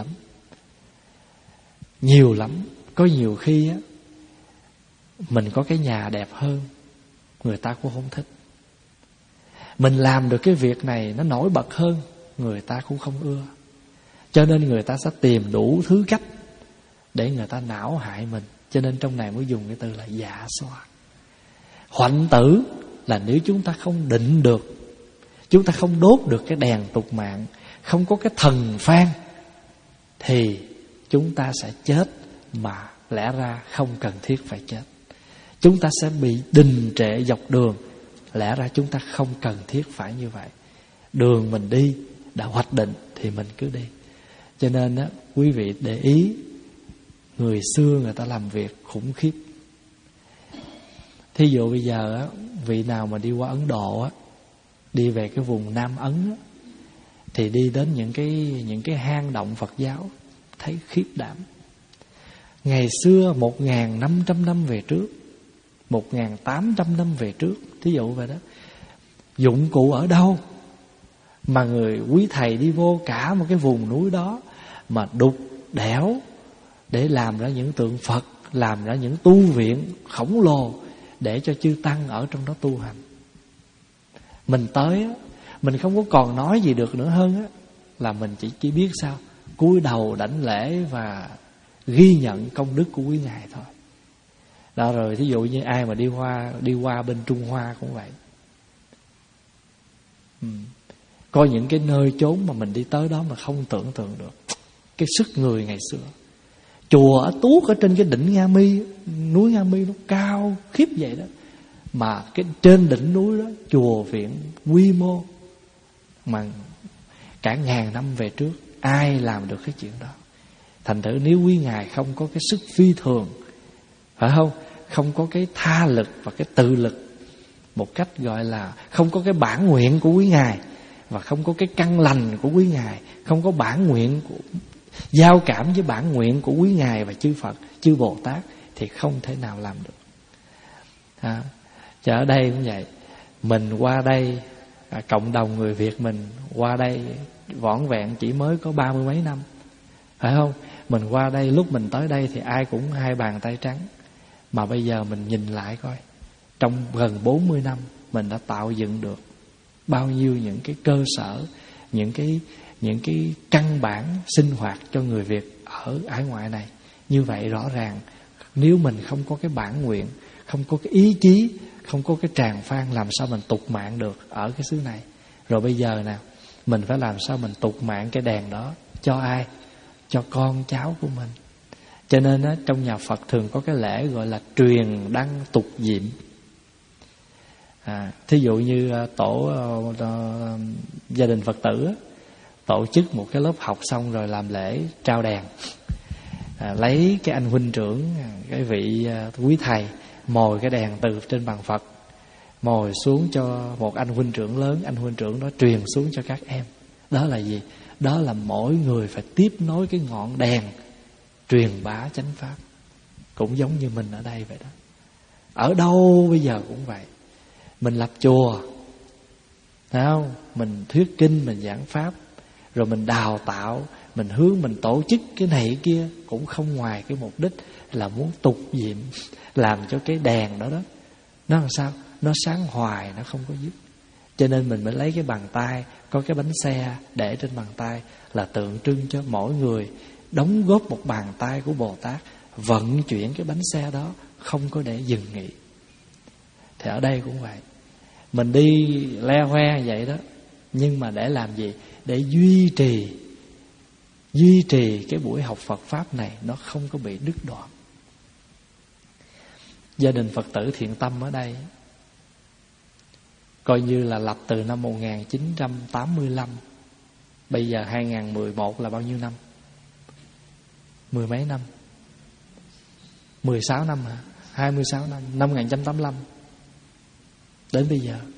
Nhiều lắm. Có nhiều khi á, mình có cái nhà đẹp hơn, người ta cũng không thích. Mình làm được cái việc này nó nổi bật hơn, người ta cũng không ưa. Cho nên người ta sẽ tìm đủ thứ cách để người ta não hại mình. Cho nên trong này mới dùng cái từ là dạ xoa. Hoạnh tử là nếu chúng ta không định được, chúng ta không đốt được cái đèn tục mạng, không có cái thần phan, thì chúng ta sẽ chết mà lẽ ra không cần thiết phải chết. Chúng ta sẽ bị đình trệ dọc đường, lẽ ra chúng ta không cần thiết phải như vậy. Đường mình đi đã hoạch định thì mình cứ đi. Cho nên á, quý vị để ý, người xưa người ta làm việc khủng khiếp. Thí dụ bây giờ á, vị nào mà đi qua Ấn Độ á, đi về cái vùng Nam Ấn á, thì đi đến những cái những cái hang động Phật giáo, thấy khiếp đảm. Ngày xưa một nghìn năm trăm năm về trước, một nghìn tám trăm năm về trước, thí dụ vậy đó, dụng cụ ở đâu mà người quý thầy đi vô cả một cái vùng núi đó mà đục đẽo để làm ra những tượng Phật, làm ra những tu viện khổng lồ để cho chư tăng ở trong đó tu hành. Mình tới á, mình không có còn nói gì được nữa hơn á, là mình chỉ chỉ biết sao cúi đầu đảnh lễ và ghi nhận công đức của quý ngài thôi. Đó, rồi thí dụ như ai mà đi qua đi qua bên Trung Hoa cũng vậy. Ừ. Có những cái nơi chốn mà mình đi tới đó mà không tưởng tượng được cái sức người ngày xưa. Chùa ở tuốt ở trên cái đỉnh Nga Mi, núi Nga Mi nó cao khiếp vậy đó, mà cái trên đỉnh núi đó chùa viện quy mô mà cả ngàn năm về trước ai làm được cái chuyện đó. Thành thử nếu quý ngài không có cái sức phi thường, phải không, không có cái tha lực và cái tự lực, một cách gọi là không có cái bản nguyện của quý ngài, và không có cái căn lành của quý ngài, không có bản nguyện của giao cảm với bản nguyện của quý ngài và chư Phật, chư Bồ Tát, thì không thể nào làm được. À, chứ ở đây cũng vậy. Mình qua đây, à, cộng đồng người Việt mình qua đây vỏn vẹn chỉ mới có ba mươi mấy năm, phải không? Mình qua đây, lúc mình tới đây thì ai cũng hai bàn tay trắng. Mà bây giờ mình nhìn lại coi, trong gần bốn mươi năm mình đã tạo dựng được bao nhiêu những cái cơ sở, những cái những cái căn bản sinh hoạt cho người Việt ở hải ngoại này. Như vậy rõ ràng nếu mình không có cái bản nguyện, không có cái ý chí, không có cái tràng phan, làm sao mình tục mạng được ở cái xứ này. Rồi bây giờ nè, mình phải làm sao mình tục mạng cái đèn đó cho ai? Cho con cháu của mình. Cho nên á, trong nhà Phật thường có cái lễ gọi là truyền đăng tục diệm. À, thí dụ như tổ uh, uh, gia đình Phật tử á, tổ chức một cái lớp học xong rồi làm lễ trao đèn. À, lấy cái anh huynh trưởng, cái vị uh, quý thầy mồi cái đèn từ trên bàn Phật, mồi xuống cho một anh huynh trưởng lớn, anh huynh trưởng đó truyền xuống cho các em. Đó là gì? Đó là mỗi người phải tiếp nối cái ngọn đèn truyền bá chánh pháp. Cũng giống như mình ở đây vậy đó. Ở đâu bây giờ cũng vậy. Mình lập chùa, thấy không? Mình thuyết kinh, mình giảng pháp, rồi mình đào tạo, mình hướng, mình tổ chức cái này cái kia, cũng không ngoài cái mục đích là muốn tục diệm, làm cho cái đèn đó đó nó làm sao? Nó sáng hoài, nó không có dứt. Cho nên mình mới lấy cái bàn tay, có cái bánh xe để trên bàn tay, là tượng trưng cho mỗi người đóng góp một bàn tay của Bồ Tát, vận chuyển cái bánh xe đó, không có để dừng nghỉ. Thì ở đây cũng vậy. Mình đi le hoe vậy đó, nhưng mà để làm gì? Để duy trì Duy trì cái buổi học Phật Pháp này nó không có bị đứt đoạn. gia đình Phật tử thiện tâm ở đây coi như là lập từ năm một nghìn chín trăm tám mươi lăm, bây giờ hai nghìn mười một là bao nhiêu năm? Mười mấy năm? Mười sáu năm hả? Hai mươi sáu năm. Năm một nghìn chín trăm tám mươi lăm đến bây giờ.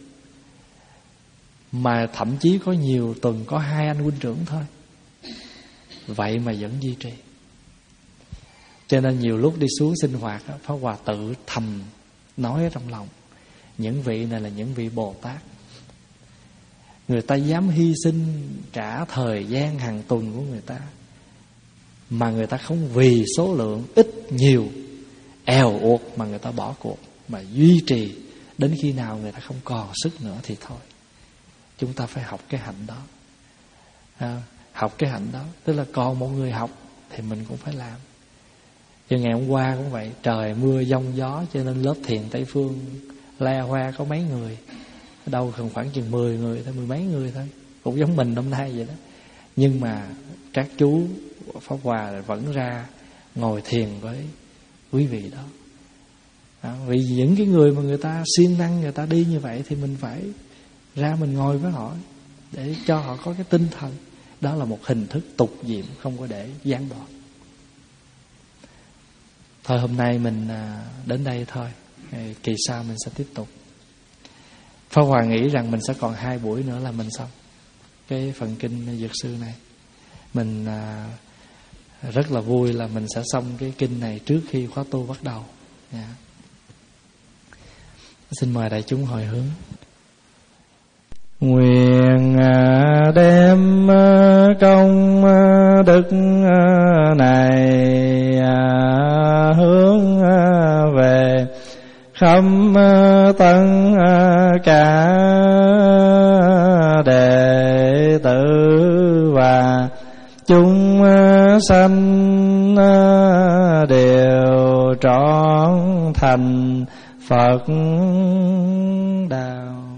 Mà thậm chí có nhiều tuần có hai anh huynh trưởng thôi, vậy mà vẫn duy trì. Cho nên nhiều lúc đi xuống sinh hoạt, Pháp Hòa tự thầm nói ở trong lòng, những vị này là những vị Bồ Tát. Người ta dám hy sinh cả thời gian hàng tuần của người ta, mà người ta không vì số lượng ít nhiều eo uột mà người ta bỏ cuộc, mà duy trì đến khi nào người ta không còn sức nữa thì thôi. Chúng ta phải học cái hạnh đó, à, học cái hạnh đó. Tức là còn một người học thì mình cũng phải làm. Chứ ngày hôm qua cũng vậy, trời mưa giông gió, cho nên lớp thiền Tây Phương le hoa có mấy người, đâu cần khoảng chừng mười người thôi, mười mấy người thôi, cũng giống mình hôm nay vậy đó. Nhưng mà các chú Pháp Hòa vẫn ra ngồi thiền với quý vị đó. À, vì những cái người mà người ta siêng năng, người ta đi như vậy thì mình phải ra mình ngồi với họ để cho họ có cái tinh thần. Đó là một hình thức tục diệm, không có để gián đoạn. Thôi hôm nay mình đến đây thôi, kỳ sau mình sẽ tiếp tục. Pháp Hòa nghĩ rằng mình sẽ còn hai buổi nữa là mình xong cái phần kinh Dược Sư này. Mình rất là vui là mình sẽ xong cái kinh này trước khi khóa tu bắt đầu. Yeah. Xin mời đại chúng hồi hướng. Nguyện đem công đức này hướng về khắp tất cả đệ tử và chúng sanh đều trọn thành Phật đạo.